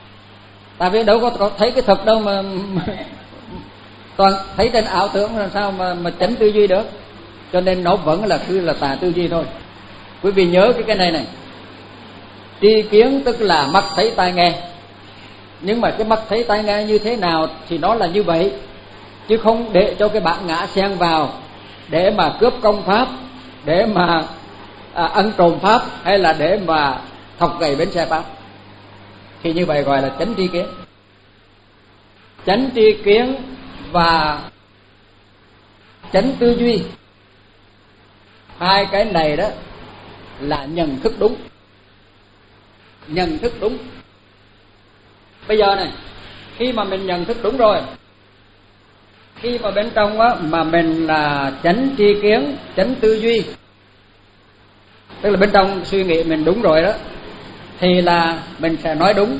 Tại vì đâu có, có thấy cái thực đâu mà, mà toàn thấy trên ảo tưởng làm sao mà mà chánh tư duy được. Cho nên nó vẫn là cứ là tà tư duy thôi. Quý vị nhớ cái cái này này. Tri kiến tức là mắt thấy tai nghe. Nhưng mà cái mắt thấy tai nghe như thế nào thì nó là như vậy, chứ không để cho cái bản ngã xen vào để mà cướp công pháp, để mà à, ăn trộm pháp, hay là để mà thọc gậy bến xe pháp. Thì như vậy gọi là chánh tri kiến. Chánh tri kiến và chánh tư duy, hai cái này đó là nhận thức đúng. Nhận thức đúng. Bây giờ này, khi mà mình nhận thức đúng rồi, khi mà bên trong á mà mình là chánh tri kiến, chánh tư duy, tức là bên trong suy nghĩ mình đúng rồi đó, thì là mình sẽ nói đúng,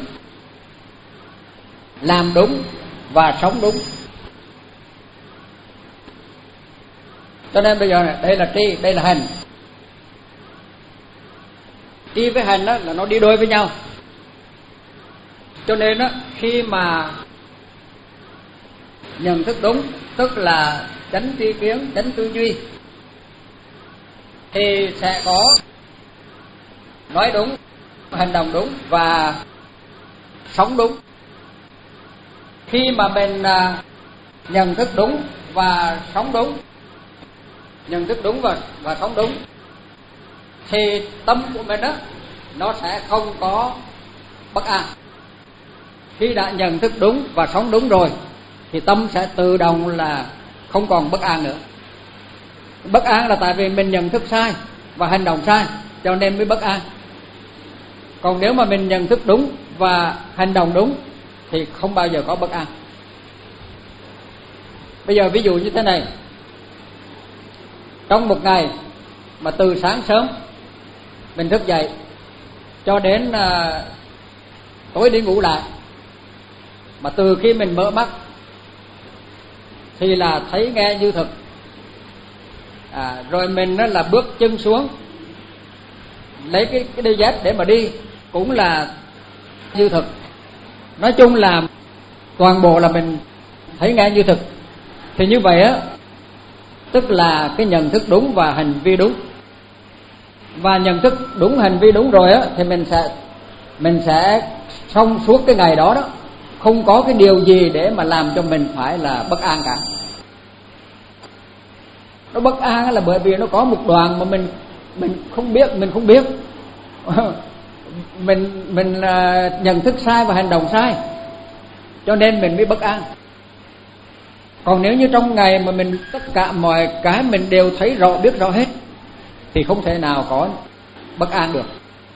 làm đúng và sống đúng. Cho nên bây giờ này, đây là tri, đây là hành. Tri với hành đó là nó đi đôi với nhau. Cho nên đó, khi mà nhận thức đúng, tức là chánh tri kiến, chánh tư duy, thì sẽ có nói đúng, hành động đúng và sống đúng. Khi mà mình à, nhận thức đúng và sống đúng, nhận thức đúng và, và sống đúng, thì tâm của mình đó nó sẽ không có bất an. Khi đã nhận thức đúng và sống đúng rồi thì tâm sẽ tự động là không còn bất an nữa. Bất an là tại vì mình nhận thức sai và hành động sai, cho nên mới bất an. Còn nếu mà mình nhận thức đúng và hành động đúng thì không bao giờ có bất an. Bây giờ ví dụ như thế này. Trong một ngày mà từ sáng sớm mình thức dậy cho đến à, tối đi ngủ lại, mà từ khi mình mở mắt thì là thấy nghe như thực, à, rồi mình đó là bước chân xuống lấy cái, cái đôi dép để mà đi cũng là như thực. Nói chung là toàn bộ là mình thấy nghe như thực. Thì như vậy á, tức là cái nhận thức đúng và hành vi đúng. Và nhận thức đúng, hành vi đúng rồi á, thì mình sẽ mình sẽ xong suốt cái ngày đó đó, không có cái điều gì để mà làm cho mình phải là bất an cả. Nó bất an là bởi vì nó có một đoạn mà mình mình không biết, mình không biết. mình mình uh, nhận thức sai và hành động sai, cho nên mình mới bất an. Còn nếu như trong ngày mà mình tất cả mọi cái mình đều thấy rõ, biết rõ hết, thì không thể nào có bất an được.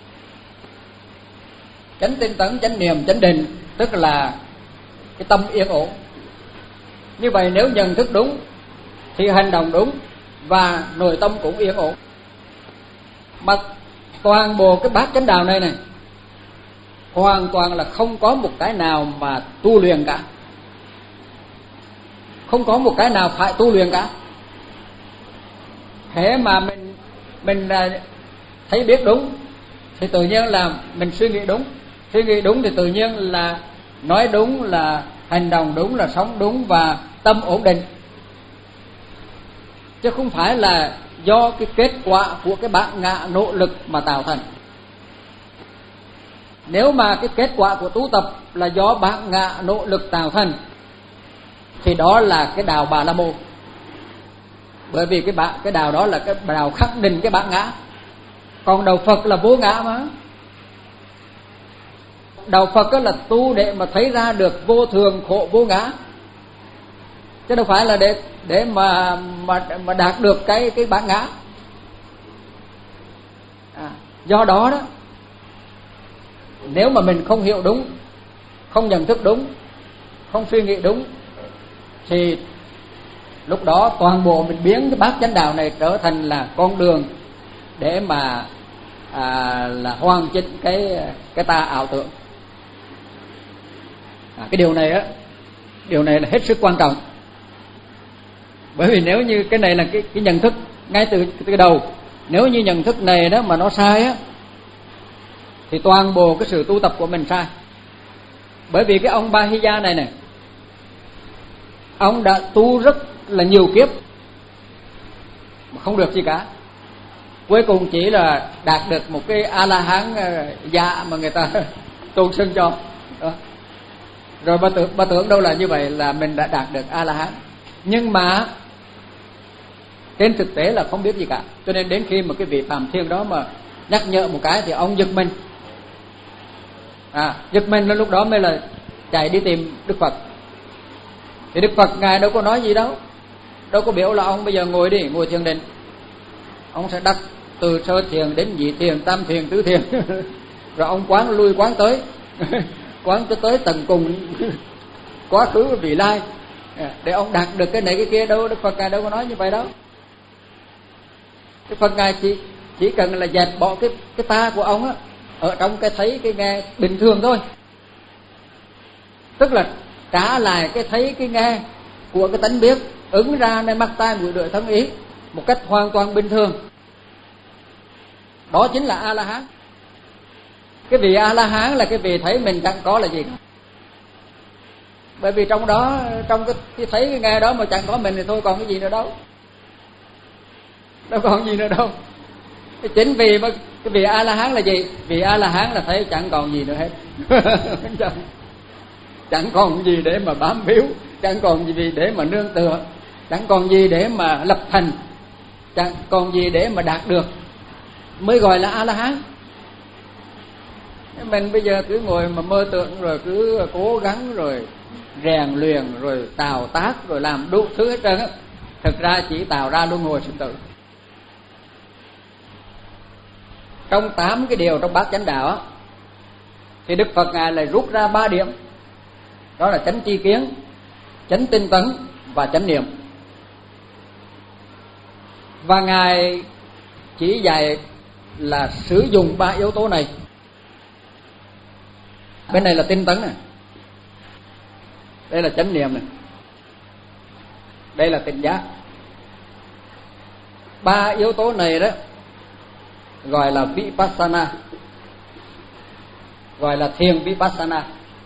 Chánh tinh tấn, chánh niệm, chánh định, tức là cái tâm yên ổn. Như vậy nếu nhận thức đúng thì hành động đúng và nội tâm cũng yên ổn. Mà toàn bộ cái bát chánh đạo này này hoàn toàn là không có một cái nào mà tu luyện cả, không có một cái nào phải tu luyện cả. Thế mà mình mình thấy biết đúng thì tự nhiên là mình suy nghĩ đúng, suy nghĩ đúng thì tự nhiên là nói đúng, là hành động đúng, là sống đúng và tâm ổn định. Chứ không phải là do cái kết quả của cái bản ngã nỗ lực mà tạo thành. Nếu mà cái kết quả của tu tập là do bản ngã nỗ lực tạo thành thì đó là cái đạo Bà La Môn. Bởi vì cái bản, cái đạo đó là cái đạo khắc định cái bản ngã. Còn đạo Phật là vô ngã mà. Đạo Phật là tu để mà thấy ra được vô thường, khổ, vô ngã, chứ đâu phải là để để mà mà mà đạt được cái cái bản ngã. À, do đó đó, nếu mà mình không hiểu đúng, không nhận thức đúng, không suy nghĩ đúng, thì lúc đó toàn bộ mình biến cái bát chánh đạo này trở thành là con đường để mà à, là hoàn chỉnh cái cái ta ảo tưởng. À, cái điều này á, điều này là hết sức quan trọng. Bởi vì nếu như cái này là cái, cái nhận thức ngay từ từ đầu, nếu như nhận thức này đó mà nó sai á, thì toàn bộ cái sự tu tập của mình sai. Bởi vì cái ông Bahiya này này, ông đã tu rất là nhiều kiếp mà không được gì cả. Cuối cùng chỉ là đạt được một cái A-la-hán dạ mà người ta tôn xưng cho. Đó. Rồi bà tưởng, bà tưởng đâu là như vậy là mình đã đạt được A-la-hán. Nhưng mà trên thực tế là không biết gì cả. Cho nên đến khi mà cái vị Phạm Thiên đó mà nhắc nhở một cái thì ông giật mình. À, giật mình lúc đó mới là chạy đi tìm Đức Phật. Thì Đức Phật Ngài đâu có nói gì đâu, đâu có biểu là ông bây giờ ngồi đi, ngồi thiền định. Ông sẽ đắc từ sơ thiền đến nhị thiền, tam thiền, tứ thiền. Rồi ông quán lui quán tới quán cho tới tận cùng quá khứ vị lai để ông đạt được cái này cái kia. Đâu, Đức Phật Ngài đâu có nói như vậy đâu. Đức Phật Ngài chỉ chỉ cần là dẹp bỏ cái cái ta của ông á ở trong cái thấy cái nghe bình thường thôi. Tức là trả lại cái thấy cái nghe của cái tánh biết ứng ra nơi mắt tai mũi lưỡi thân ý một cách hoàn toàn bình thường. Đó chính là A-la-hán. Cái vị A-la-hán là cái vị thấy mình chẳng có là gì. Bởi vì trong đó, trong cái, cái thấy cái nghe đó mà chẳng có mình thì thôi còn cái gì nữa đâu. Đâu còn gì nữa đâu. Chính vì mà cái vị A-la-hán là gì? Vị A-la-hán là thấy chẳng còn gì nữa hết. Chẳng còn gì để mà bám víu, chẳng còn gì để mà nương tựa, chẳng còn gì để mà lập thành, chẳng còn gì để mà đạt được, mới gọi là A-la-hán. Mình bây giờ cứ ngồi mà mơ tưởng rồi cứ cố gắng rồi rèn luyện rồi tạo tác rồi làm đủ thứ hết trơn á, thực ra chỉ tạo ra luân hồi sinh tử. Trong tám cái điều trong bát chánh đạo á, thì Đức Phật Ngài lại rút ra ba điểm. Đó là chánh tri kiến, chánh tinh tấn và chánh niệm. Và Ngài chỉ dạy là sử dụng ba yếu tố này. Bên này là tinh tấn này, đây là chánh niệm này, đây là tỉnh giác. Ba yếu tố này đó gọi là vipassana, gọi là thiền vipassana.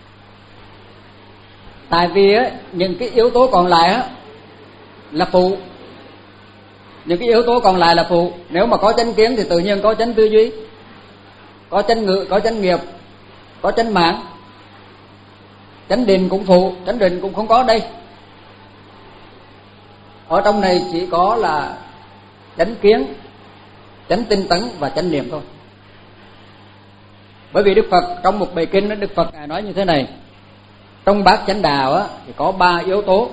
Tại vì á, những cái yếu tố còn lại á là phụ. Những cái yếu tố còn lại là phụ. Nếu mà có chánh kiến thì tự nhiên có chánh tư duy, có chánh ngữ, có chánh nghiệp, có chánh mạng. Chánh định cũng phụ, chánh định cũng không có đây. Ở trong này chỉ có là chánh kiến, chánh tinh tấn và chánh niệm thôi. Bởi vì Đức Phật trong một bài kinh đó, Đức Phật Ngài nói như thế này: trong bát chánh đạo á, thì có ba yếu tố.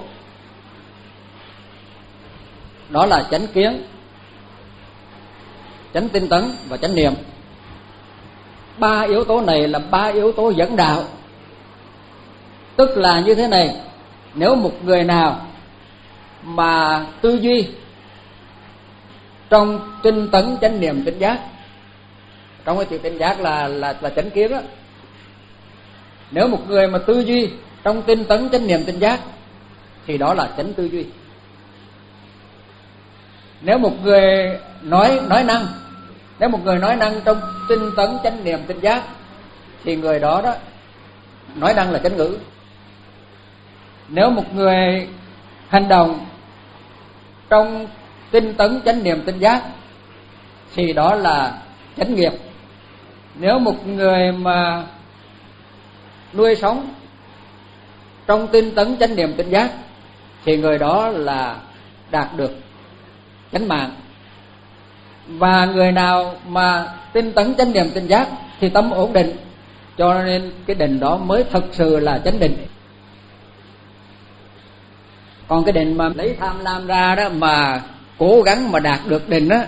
Đó là chánh kiến, chánh tinh tấn và chánh niệm. Ba yếu tố này là ba yếu tố dẫn đạo. Tức là như thế này: nếu một người nào mà tư duy trong tinh tấn, chánh niệm, tỉnh giác, trong cái chữ tỉnh giác là là là chánh kiến đó. Nếu một người mà tư duy trong tinh tấn, chánh niệm, tỉnh giác thì đó là chánh tư duy. Nếu một người nói nói năng, nếu một người nói năng trong tinh tấn, chánh niệm, tỉnh giác thì người đó đó nói năng là chánh ngữ. Nếu một người hành động trong tinh tấn, chánh niệm, tỉnh giác thì đó là chánh nghiệp. Nếu một người mà nuôi sống trong tinh tấn, chánh niệm, tỉnh giác thì người đó là đạt được chánh mạng. Và người nào mà tinh tấn, chánh niệm, tỉnh giác thì tâm ổn định, cho nên cái định đó mới thực sự là chánh định. Còn cái định mà lấy tham lam ra đó mà cố gắng mà đạt được định đó,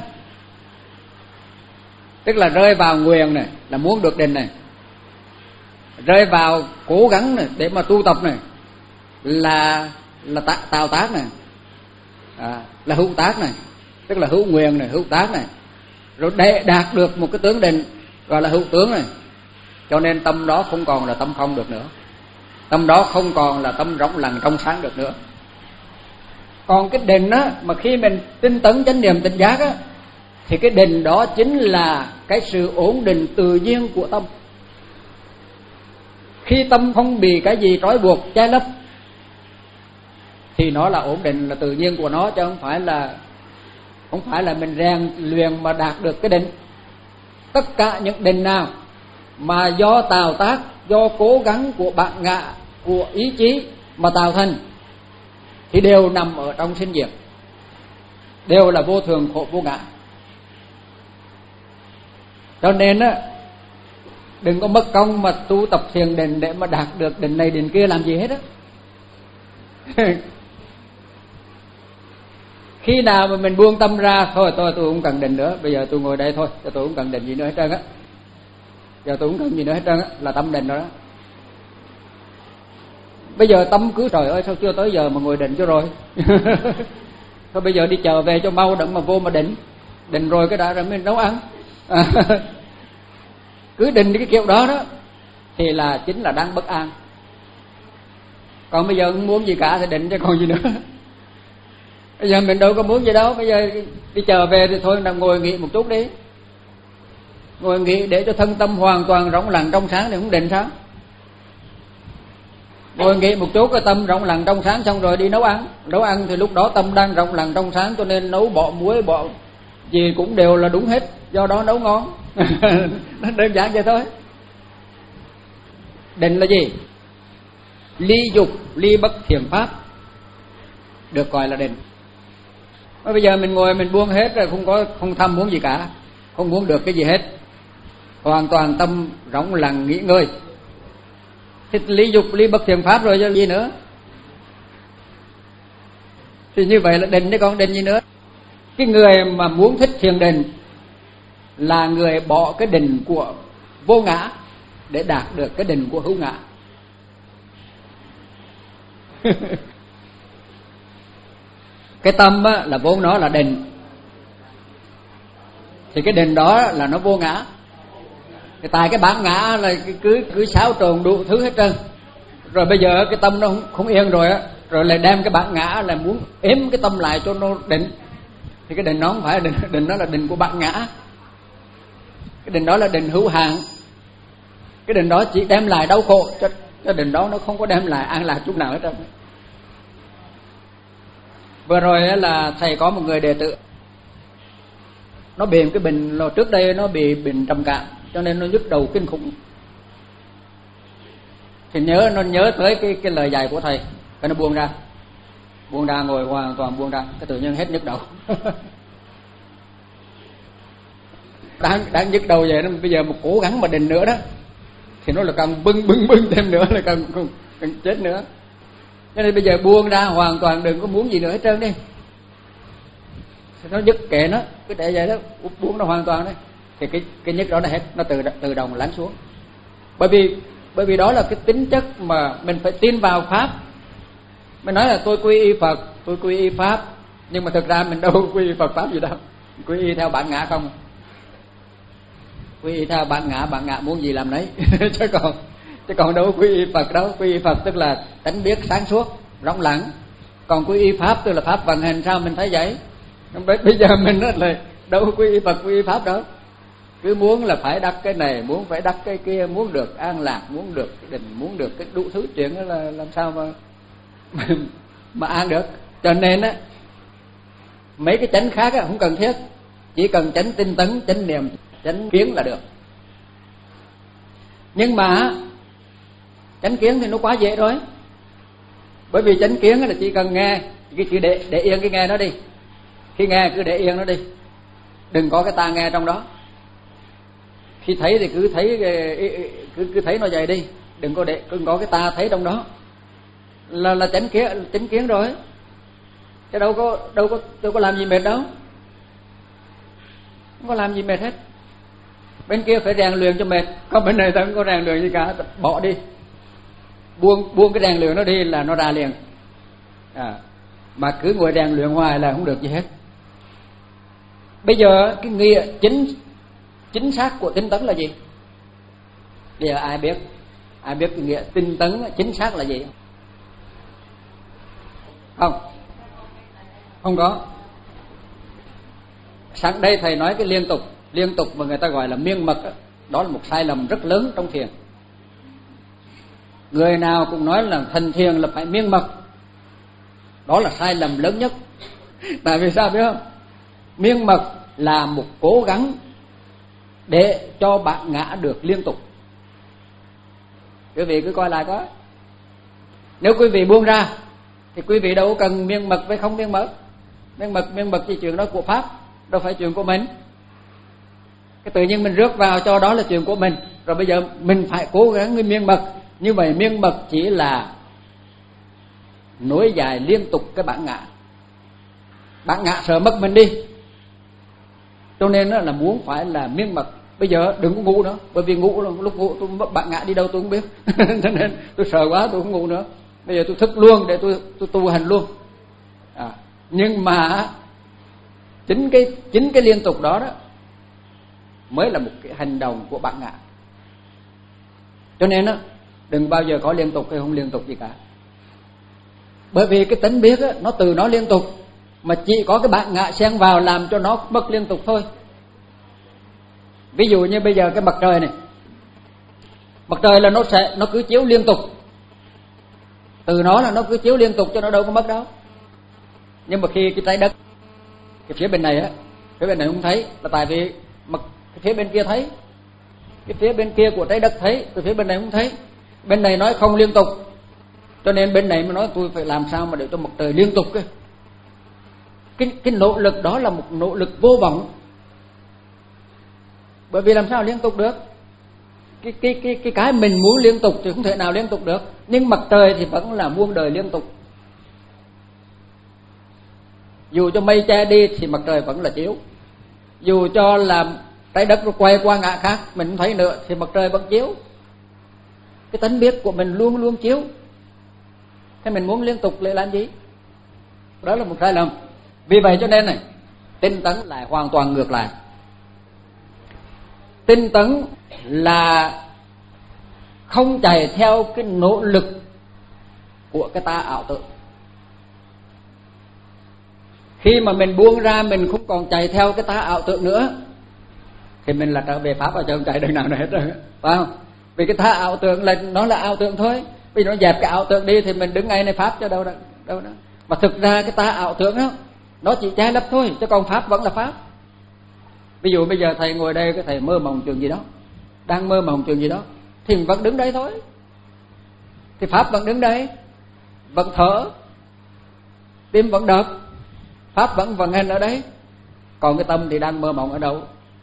tức là rơi vào nguyền này là muốn được định này, rơi vào cố gắng này để mà tu tập này là là tạo, tạo tác này, à, là hữu tác này, tức là hữu nguyền này, hữu tác này. Rồi để đạt được một cái tướng định gọi là hữu tướng này. Cho nên tâm đó không còn là tâm không được nữa, tâm đó không còn là tâm rỗng lặng trong sáng được nữa. Còn cái định á, mà khi mình tinh tấn, chánh niệm, tỉnh giác á, thì cái định đó chính là cái sự ổn định tự nhiên của tâm. Khi tâm không bị cái gì trói buộc che lấp thì nó là ổn định, là tự nhiên của nó, chứ không phải là không phải là mình rèn luyện mà đạt được cái định. Tất cả những định nào mà do tạo tác, do cố gắng của bản ngã, của ý chí mà tạo thành thì đều nằm ở trong sinh diệt, đều là vô thường khổ vô ngã. Cho nên á, đừng có mất công mà tu tập thiền định để mà đạt được định này định kia làm gì hết á. Khi nào mà mình buông tâm ra, thôi tôi tôi không cần định nữa, bây giờ tôi ngồi đây thôi, tôi không cần định gì nữa hết trơn á, giờ tôi không cần gì nữa hết trơn á, là tâm định rồi đó. Bây giờ tâm cứ trời ơi sao chưa tới giờ mà ngồi định cho rồi. Thôi bây giờ đi chờ về cho mau đặng mà vô mà định, định rồi cái đã rồi mình nấu ăn. À, cứ định cái kiểu đó đó thì là chính là đang bất an. Còn bây giờ không muốn gì cả thì định chứ còn gì nữa. Bây giờ mình đâu có muốn gì đâu, bây giờ đi chờ về thì thôi nằm ngồi nghỉ một chút đi, ngồi nghỉ để cho thân tâm hoàn toàn rỗng lặng trong sáng thì không định sao? Ngồi nghỉ một chút cái tâm rỗng lặng trong sáng xong rồi đi nấu ăn, nấu ăn thì lúc đó tâm đang rỗng lặng trong sáng, cho nên nấu bỏ muối bỏ gì cũng đều là đúng hết, do đó nấu ngon. Nó đơn giản vậy thôi. Định là gì? Ly dục, ly bất thiện pháp được gọi là định. Bây giờ mình ngồi mình buông hết rồi, không có không tham muốn gì cả, không muốn được cái gì hết, hoàn toàn tâm rỗng lặng nghỉ ngơi, thì ly dục ly bất thiện pháp rồi chứ gì nữa. Thì như vậy là định chứ còn định gì nữa. Cái người mà muốn thích thiền định là người bỏ cái định của vô ngã để đạt được cái định của hữu ngã. Cái tâm á, là vốn nó là định, thì cái định đó là nó vô ngã. Cái tại cái bản ngã là cứ cứ xáo trộn đủ thứ hết trơn. Rồi bây giờ cái tâm nó không, không yên rồi á, rồi lại đem cái bản ngã là muốn ếm cái tâm lại cho nó định. Thì cái định nó không phải là định, định đó là định của bản ngã. Cái định đó là định hữu hạn. Cái định đó chỉ đem lại đau khổ, cho cái định đó nó không có đem lại an lạc chút nào hết trơn. Vừa rồi là thầy có một người đệ tử, nó bị cái bệnh, trước đây nó bị bệnh trầm cảm, cho nên nó nhức đầu kinh khủng. Thì nhớ nó nhớ tới cái cái lời dạy của thầy, cái nó buông ra, buông ra ngồi hoàn toàn buông ra, cái tự nhiên hết nhức đầu. đang đang nhức đầu vậy đó, bây giờ một cố gắng mà định nữa đó, thì nó là càng bưng bưng bưng thêm nữa, là càng, càng, càng chết nữa. Cho nên bây giờ buông ra hoàn toàn, đừng có muốn gì nữa hết trơn đi. Nó dứt kệ nó, cứ để vậy đó, buông nó hoàn toàn đấy. Thì cái cái nhất đó là hết, nó tự tự động lắng xuống. Bởi vì bởi vì đó là cái tính chất mà mình phải tin vào pháp. Mình nói là tôi quy y Phật, tôi quy y pháp, nhưng mà thực ra mình đâu quy y Phật pháp gì đâu, quy y theo bản ngã không. Quy y theo bản ngã, bản ngã muốn gì làm nấy. chứ còn chứ còn đâu quy y Phật đâu. Quy y Phật tức là tánh biết sáng suốt rộng lặng, còn quy y pháp tức là pháp vận hành sao mình thấy vậy. Bây giờ mình nói là đâu quy y Phật quy y pháp đâu, cứ muốn là phải đắc cái này, muốn phải đắc cái kia, muốn được an lạc, muốn được cái định, muốn được cái đủ thứ chuyện đó, là làm sao mà mà, mà an được. Cho nên á, mấy cái chánh khác á không cần thiết, chỉ cần chánh tinh tấn, chánh niệm, chánh kiến là được. Nhưng mà chánh kiến thì nó quá dễ rồi. Bởi vì chánh kiến là chỉ cần nghe, chỉ để để yên cái nghe nó đi. Khi nghe cứ để yên nó đi, đừng có cái tai nghe trong đó. Khi thấy thì cứ thấy cứ cứ thấy nó vậy đi, đừng có để đừng có cái ta thấy trong đó. Là là chánh kiến, chánh kiến rồi. Chứ đâu có đâu có đâu có làm gì mệt đâu. Không có làm gì mệt hết. Bên kia phải rèn luyện cho mệt, còn bên này ta không có rèn luyện gì cả, bỏ đi. Buông buông cái rèn luyện nó đi là nó ra liền. À, mà cứ ngồi rèn luyện hoài là không được gì hết. Bây giờ cái nghĩa chính chính xác của tinh tấn là gì? Bây giờ ai biết? Ai biết cái nghĩa tinh tấn chính xác là gì? Không. Không có. Sáng đây thầy nói cái liên tục, liên tục mà người ta gọi là miên mật đó, đó là một sai lầm rất lớn trong thiền. Người nào cũng nói là hành thiền là phải miên mật. Đó là sai lầm lớn nhất. Tại vì sao biết không? Miên mật là một cố gắng để cho bạn ngã được liên tục. Quý vị cứ coi lại coi. Nếu quý vị buông ra thì quý vị đâu cần miên mật với không miên mật. Miên mật miên mật chỉ chuyện đó của Pháp, đâu phải chuyện của mình. Cái tự nhiên mình rước vào cho đó là chuyện của mình. Rồi bây giờ mình phải cố gắng miên mật. Như vậy miên mật chỉ là nối dài liên tục cái bản ngã. Bản ngã sợ mất mình đi, cho nên là muốn phải là miên mật. Bây giờ đừng có ngủ nữa, bởi vì ngủ lúc ngủ tôi mất bản ngã đi đâu tôi không biết. Cho nên tôi sợ quá tôi không ngủ nữa. Bây giờ tôi thức luôn để tôi tôi tu hành luôn. À, nhưng mà chính cái chính cái liên tục đó đó mới là một cái hành động của bản ngã. Cho nên á, đừng bao giờ có liên tục hay không liên tục gì cả. Bởi vì cái tính biết á, nó từ nó liên tục, mà chỉ có cái bản ngã xen vào làm cho nó mất liên tục thôi. Ví dụ như bây giờ cái mặt trời này, mặt trời là nó sẽ nó cứ chiếu liên tục, từ nó là nó cứ chiếu liên tục cho nó đâu có mất đâu. Nhưng mà khi cái trái đất, cái phía bên này á, phía bên này không thấy là tại vì mặt cái phía bên kia thấy, cái phía bên kia của trái đất thấy, từ phía bên này không thấy. Bên này nói không liên tục, cho nên bên này mới nói tôi phải làm sao mà để cho mặt trời liên tục cái cái, cái nỗ lực đó là một nỗ lực vô vọng. Bởi vì làm sao liên tục được? Cái cái cái cái cái mình muốn liên tục thì không thể nào liên tục được. Nhưng mặt trời thì vẫn là muôn đời liên tục. Dù cho mây che đi thì mặt trời vẫn là chiếu. Dù cho là trái đất nó quay qua ngã khác mình không thấy nữa thì mặt trời vẫn chiếu. Cái tánh biết của mình luôn luôn chiếu. Thế mình muốn liên tục lại làm gì? Đó là một sai lầm. Vì vậy cho nên này, tinh tấn lại hoàn toàn ngược lại. Tinh tấn là không chạy theo cái nỗ lực của cái ta ảo tưởng. Khi mà mình buông ra, mình không còn chạy theo cái ta ảo tưởng nữa thì mình là trở về Pháp, ở chứ không chạy đường nào nữa hết rồi, phải không? Vì cái ta ảo tưởng là nó là ảo tưởng thôi. Vì nó dẹp cái ảo tưởng đi thì mình đứng ngay này Pháp cho đâu đó, đâu đó. Mà thực ra cái ta ảo tưởng đó nó chỉ che lấp thôi, chứ còn Pháp vẫn là Pháp. Ví dụ bây giờ thầy ngồi đây, cái thầy mơ mộng chuyện gì đó, đang mơ mộng chuyện gì đó, thì mình vẫn đứng đấy thôi. Thì Pháp vẫn đứng đấy, vẫn thở, tim vẫn đập, Pháp vẫn vận hành ở đấy. Còn cái tâm thì đang mơ mộng ở đâu?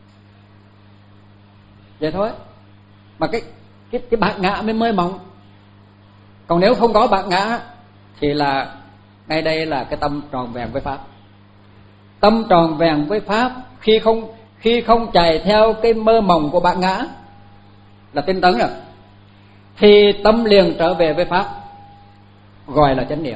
Vậy thôi. Mà cái cái cái bản ngã mới mơ mộng. Còn nếu không có bản ngã thì là ngay đây là cái tâm tròn vẹn với Pháp. Tâm tròn vẹn với Pháp khi không khi không chạy theo cái mơ mộng của bản ngã là tinh tấn rồi, thì tâm liền trở về với Pháp, gọi là chánh niệm.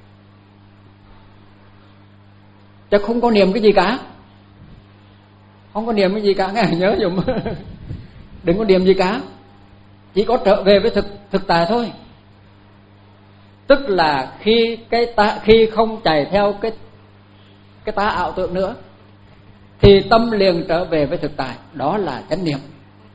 Chứ không có niệm cái gì cả. Không có niệm cái gì cả, nghe nhớ dùm. Đừng có niệm gì cả, chỉ có trở về với thực thực tại thôi. Tức là khi cái ta khi không chạy theo cái cái ta ảo tưởng nữa thì tâm liền trở về với thực tại, đó là chánh niệm.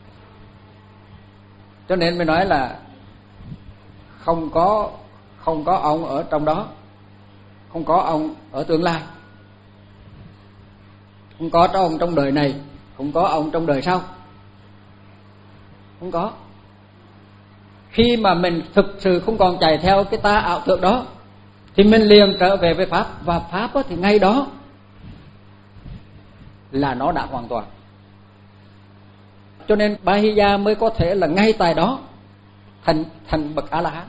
Cho nên mới nói là không có không có ông ở trong đó, không có ông ở tương lai, không có ông trong đời này, không có ông trong đời sau, không có. Khi mà mình thực sự không còn chạy theo cái ta ảo tưởng đó thì mình liền trở về với Pháp. Và Pháp thì ngay đó là nó đã hoàn toàn. Cho nên Bahiya mới có thể là ngay tại đó thành thành bậc A-la-hán.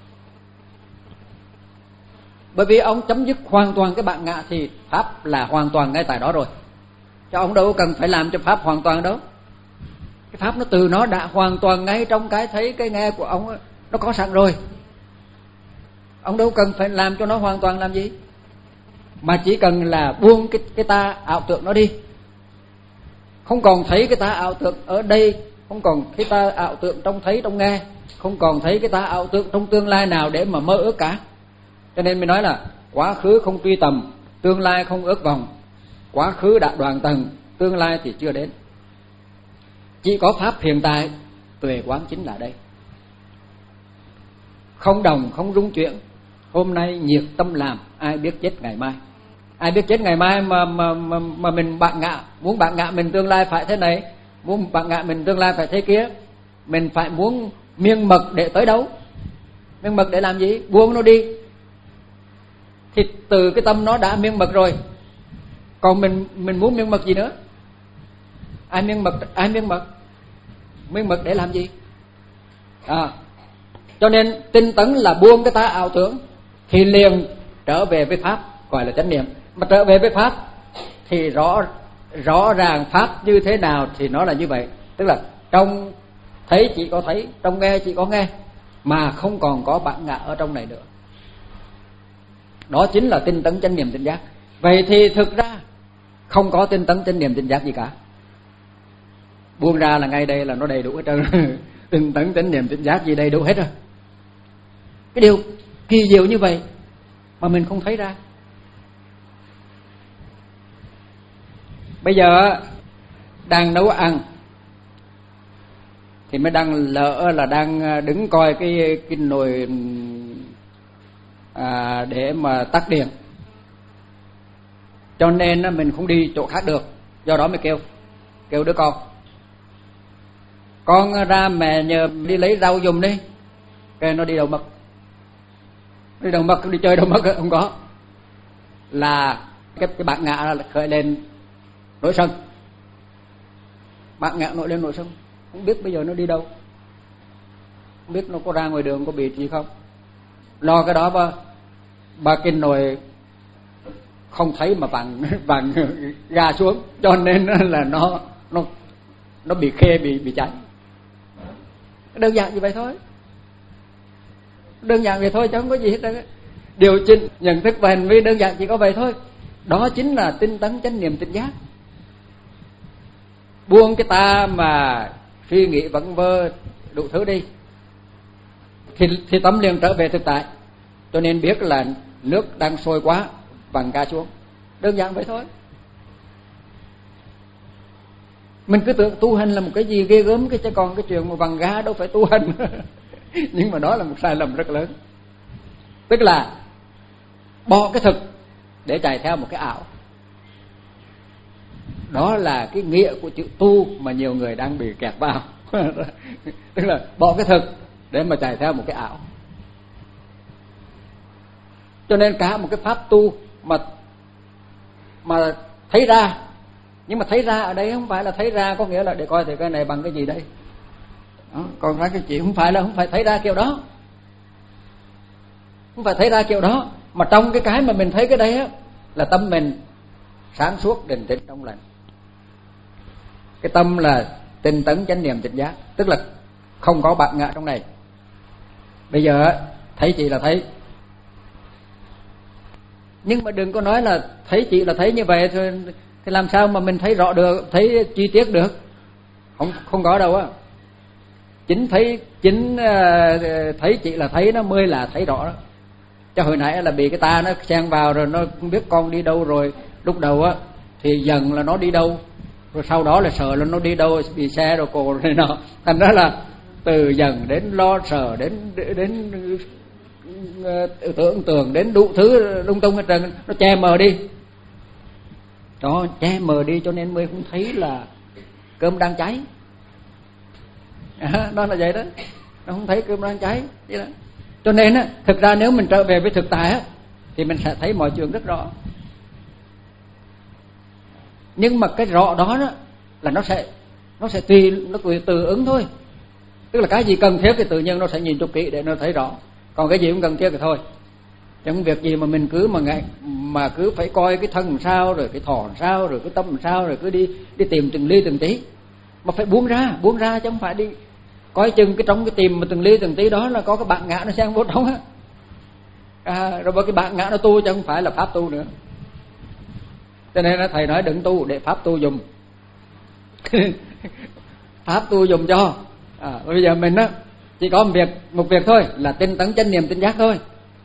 Bởi vì ông chấm dứt hoàn toàn cái bản ngã thì Pháp là hoàn toàn ngay tại đó rồi. Chứ ông đâu cần phải làm cho Pháp hoàn toàn đâu. Cái Pháp nó từ nó đã hoàn toàn ngay trong cái thấy cái nghe của ông, nó có sẵn rồi. Ông đâu cần phải làm cho nó hoàn toàn làm gì, mà chỉ cần là buông cái, cái ta ảo tưởng nó đi. Không còn thấy cái ta ảo tưởng ở đây, không còn cái ta ảo tưởng trong thấy trong nghe, không còn thấy cái ta ảo tưởng trong tương lai nào để mà mơ ước cả. Cho nên mình nói là quá khứ không truy tầm, tương lai không ước vọng. Quá khứ đã đoạn tầng, tương lai thì chưa đến. Chỉ có Pháp hiện tại, tuệ quán chính là đây. không đồng không rung chuyển. Hôm nay nhiệt tâm làm, ai biết chết ngày mai. Ai biết chết ngày mai mà mà mà, mà mình bạn ngạ, muốn bạn ngạ mình tương lai phải thế này, muốn bạn ngạ mình tương lai phải thế kia. Mình phải muốn miên mật để tới đâu? Miên mật để làm gì? Buông nó đi. Thì từ cái tâm nó đã miên mật rồi. Còn mình mình muốn miên mật gì nữa? Ai miên mật? Ai miên mật? Miên mật để làm gì? À, cho nên tinh tấn là buông cái ta ảo tưởng thì liền trở về với pháp, gọi là chánh niệm. Mà trở về với pháp thì rõ rõ ràng pháp như thế nào thì nó là như vậy. Tức là trong thấy chỉ có thấy, trong nghe chỉ có nghe, mà không còn có bản ngã ở trong này nữa. Đó chính là tinh tấn chánh niệm tỉnh giác. Vậy thì thực ra không có tinh tấn chánh niệm tỉnh giác gì cả. Buông ra là ngay đây là nó đầy đủ hết trơn. Tinh tấn chánh niệm tỉnh giác gì đầy đủ hết rồi. Cái điều kỳ diệu như vậy mà mình không thấy ra. Bây giờ đang nấu ăn thì mới đang lỡ là đang đứng coi cái cái nồi à, để mà tắt điện, cho nên mình không đi chỗ khác được. Do đó mới kêu kêu đứa con con ra mẹ nhờ đi lấy rau giùm đi. Cái nó đi đâu mất? Đi đâu mất? Đi chơi đâu mất? Không có. Là cái cái bạn ngã là khởi lên nổi sân. Bạn ngã nổi lên nổi sân, không biết bây giờ nó đi đâu, không biết nó có ra ngoài đường có bị gì không. Lo cái đó ba ba kinh nồi không thấy mà bằng bằng gà xuống, cho nên là nó nó nó bị khê, bị bị cháy. Đơn giản như vậy thôi. Đơn giản vậy thôi chứ không có gì hết đâu. Điều chỉnh nhận thức và hành vi đơn giản chỉ có vậy thôi. Đó chính là tinh tấn chánh niệm tỉnh giác. Buông cái ta mà suy nghĩ vẩn vơ đủ thứ đi thì, thì tâm liền trở về thực tại. Cho nên biết là nước đang sôi quá, vặn ga xuống. Đơn giản vậy thôi. Mình cứ tưởng tu hành là một cái gì ghê gớm, cái chứ còn cái chuyện mà vặn ga đâu phải tu hành. Nhưng mà đó là một sai lầm rất lớn. Tức là bỏ cái thực để chạy theo một cái ảo. Đó là cái nghĩa của chữ tu mà nhiều người đang bị kẹt vào. Tức là bỏ cái thực để mà chạy theo một cái ảo. Cho nên cả một cái pháp tu mà mà thấy ra, nhưng mà thấy ra ở đây không phải là thấy ra có nghĩa là để coi thì cái này bằng cái gì đây. Đó, còn cái chuyện không phải là không phải thấy ra kiểu đó. Không phải thấy ra kiểu đó, mà trong cái cái mà mình thấy cái đây á là tâm mình sáng suốt, định tĩnh, trong lành. Cái tâm là tinh tấn chánh niệm tỉnh giác, tức là không có bạt ngã trong này. Bây giờ thấy chị là thấy, nhưng mà đừng có nói là thấy chị là thấy như vậy thôi, thì làm sao mà mình thấy rõ được, thấy chi tiết được? Không không có đâu á. Chính thấy chính uh, thấy chị là thấy nó mới là thấy rõ đó. Chứ hồi nãy là bị cái ta nó xen vào rồi nó không biết con đi đâu rồi. Lúc đầu á thì dần là nó đi đâu, rồi sau đó là sợ là nó đi đâu, bị xe rồi cổ rồi nọ. Thành ra là từ dần đến lo sợ, đến đến uh, tưởng tượng, đến đủ thứ lung tung hết trơn, nó che mờ đi. Đó, che mờ đi cho nên mới không thấy là cơm đang cháy. À, đó là vậy đó, nó không thấy cơm đang cháy vậy đó. Cho nên á, thực ra nếu mình trở về với thực tại á thì mình sẽ thấy mọi chuyện rất rõ. Nhưng mà cái rõ đó, đó là nó sẽ nó sẽ tùy nó tùy từ ứng thôi. Tức là cái gì cần thiết thì tự nhiên nó sẽ nhìn cho kỹ để nó thấy rõ. Còn cái gì không cần thiết thì thôi. Chẳng việc gì mà mình cứ mà ngày mà cứ phải coi cái thân làm sao, rồi cái thọ làm sao, rồi cái tâm làm sao, rồi cứ đi đi tìm từng ly từng tí. Mà phải buông ra, buông ra chứ không phải đi coi chừng cái trong cái tìm mà từng ly từng tí đó là có cái bạn ngã nó sang vô trong á. À, rồi bởi cái bạn ngã nó tu chứ không phải là pháp tu nữa. Cho nên là thầy nói đừng tu để pháp tu dùng. Pháp tu dùng cho. À, bây giờ mình á chỉ có một việc một việc thôi là tinh tấn chánh niệm tỉnh giác thôi.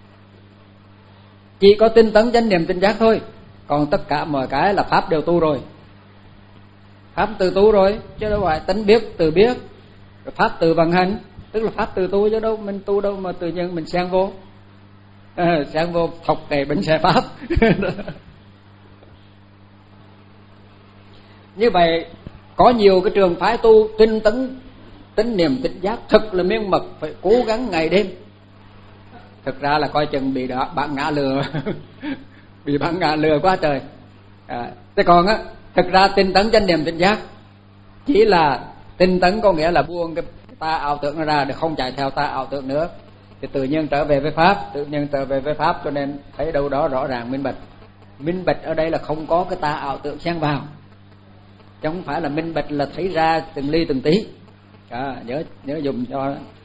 Chỉ có tinh tấn chánh niệm tỉnh giác thôi. Còn tất cả mọi cái là pháp đều tu rồi. Pháp từ tu rồi, chứ đâu phải tánh biết từ biết, pháp từ vận hành. tức là pháp từ tu chứ đâu mình tu đâu mà tự nhiên mình xen vô, à, xen vô thọc kệ bánh xe pháp. Như vậy có nhiều cái trường phái tu tinh tấn, tín niệm tỉnh giác thật là miên mật, phải cố gắng ngày đêm. Thực ra là coi chừng bị đó bạn ngã lừa, bị bạn ngã lừa quá trời. À, thế còn á, thực ra tinh tấn chánh niệm tỉnh giác chỉ là tinh tấn, có nghĩa là buông cái ta ảo tưởng nó ra để không chạy theo ta ảo tưởng nữa, thì tự nhiên trở về với pháp, tự nhiên trở về với pháp, cho nên thấy đâu đó rõ ràng minh bạch. Minh bạch ở đây là không có cái ta ảo tưởng xen vào, chứ không phải là minh bạch là thấy ra từng ly từng tí. À, nhớ nhớ dùng cho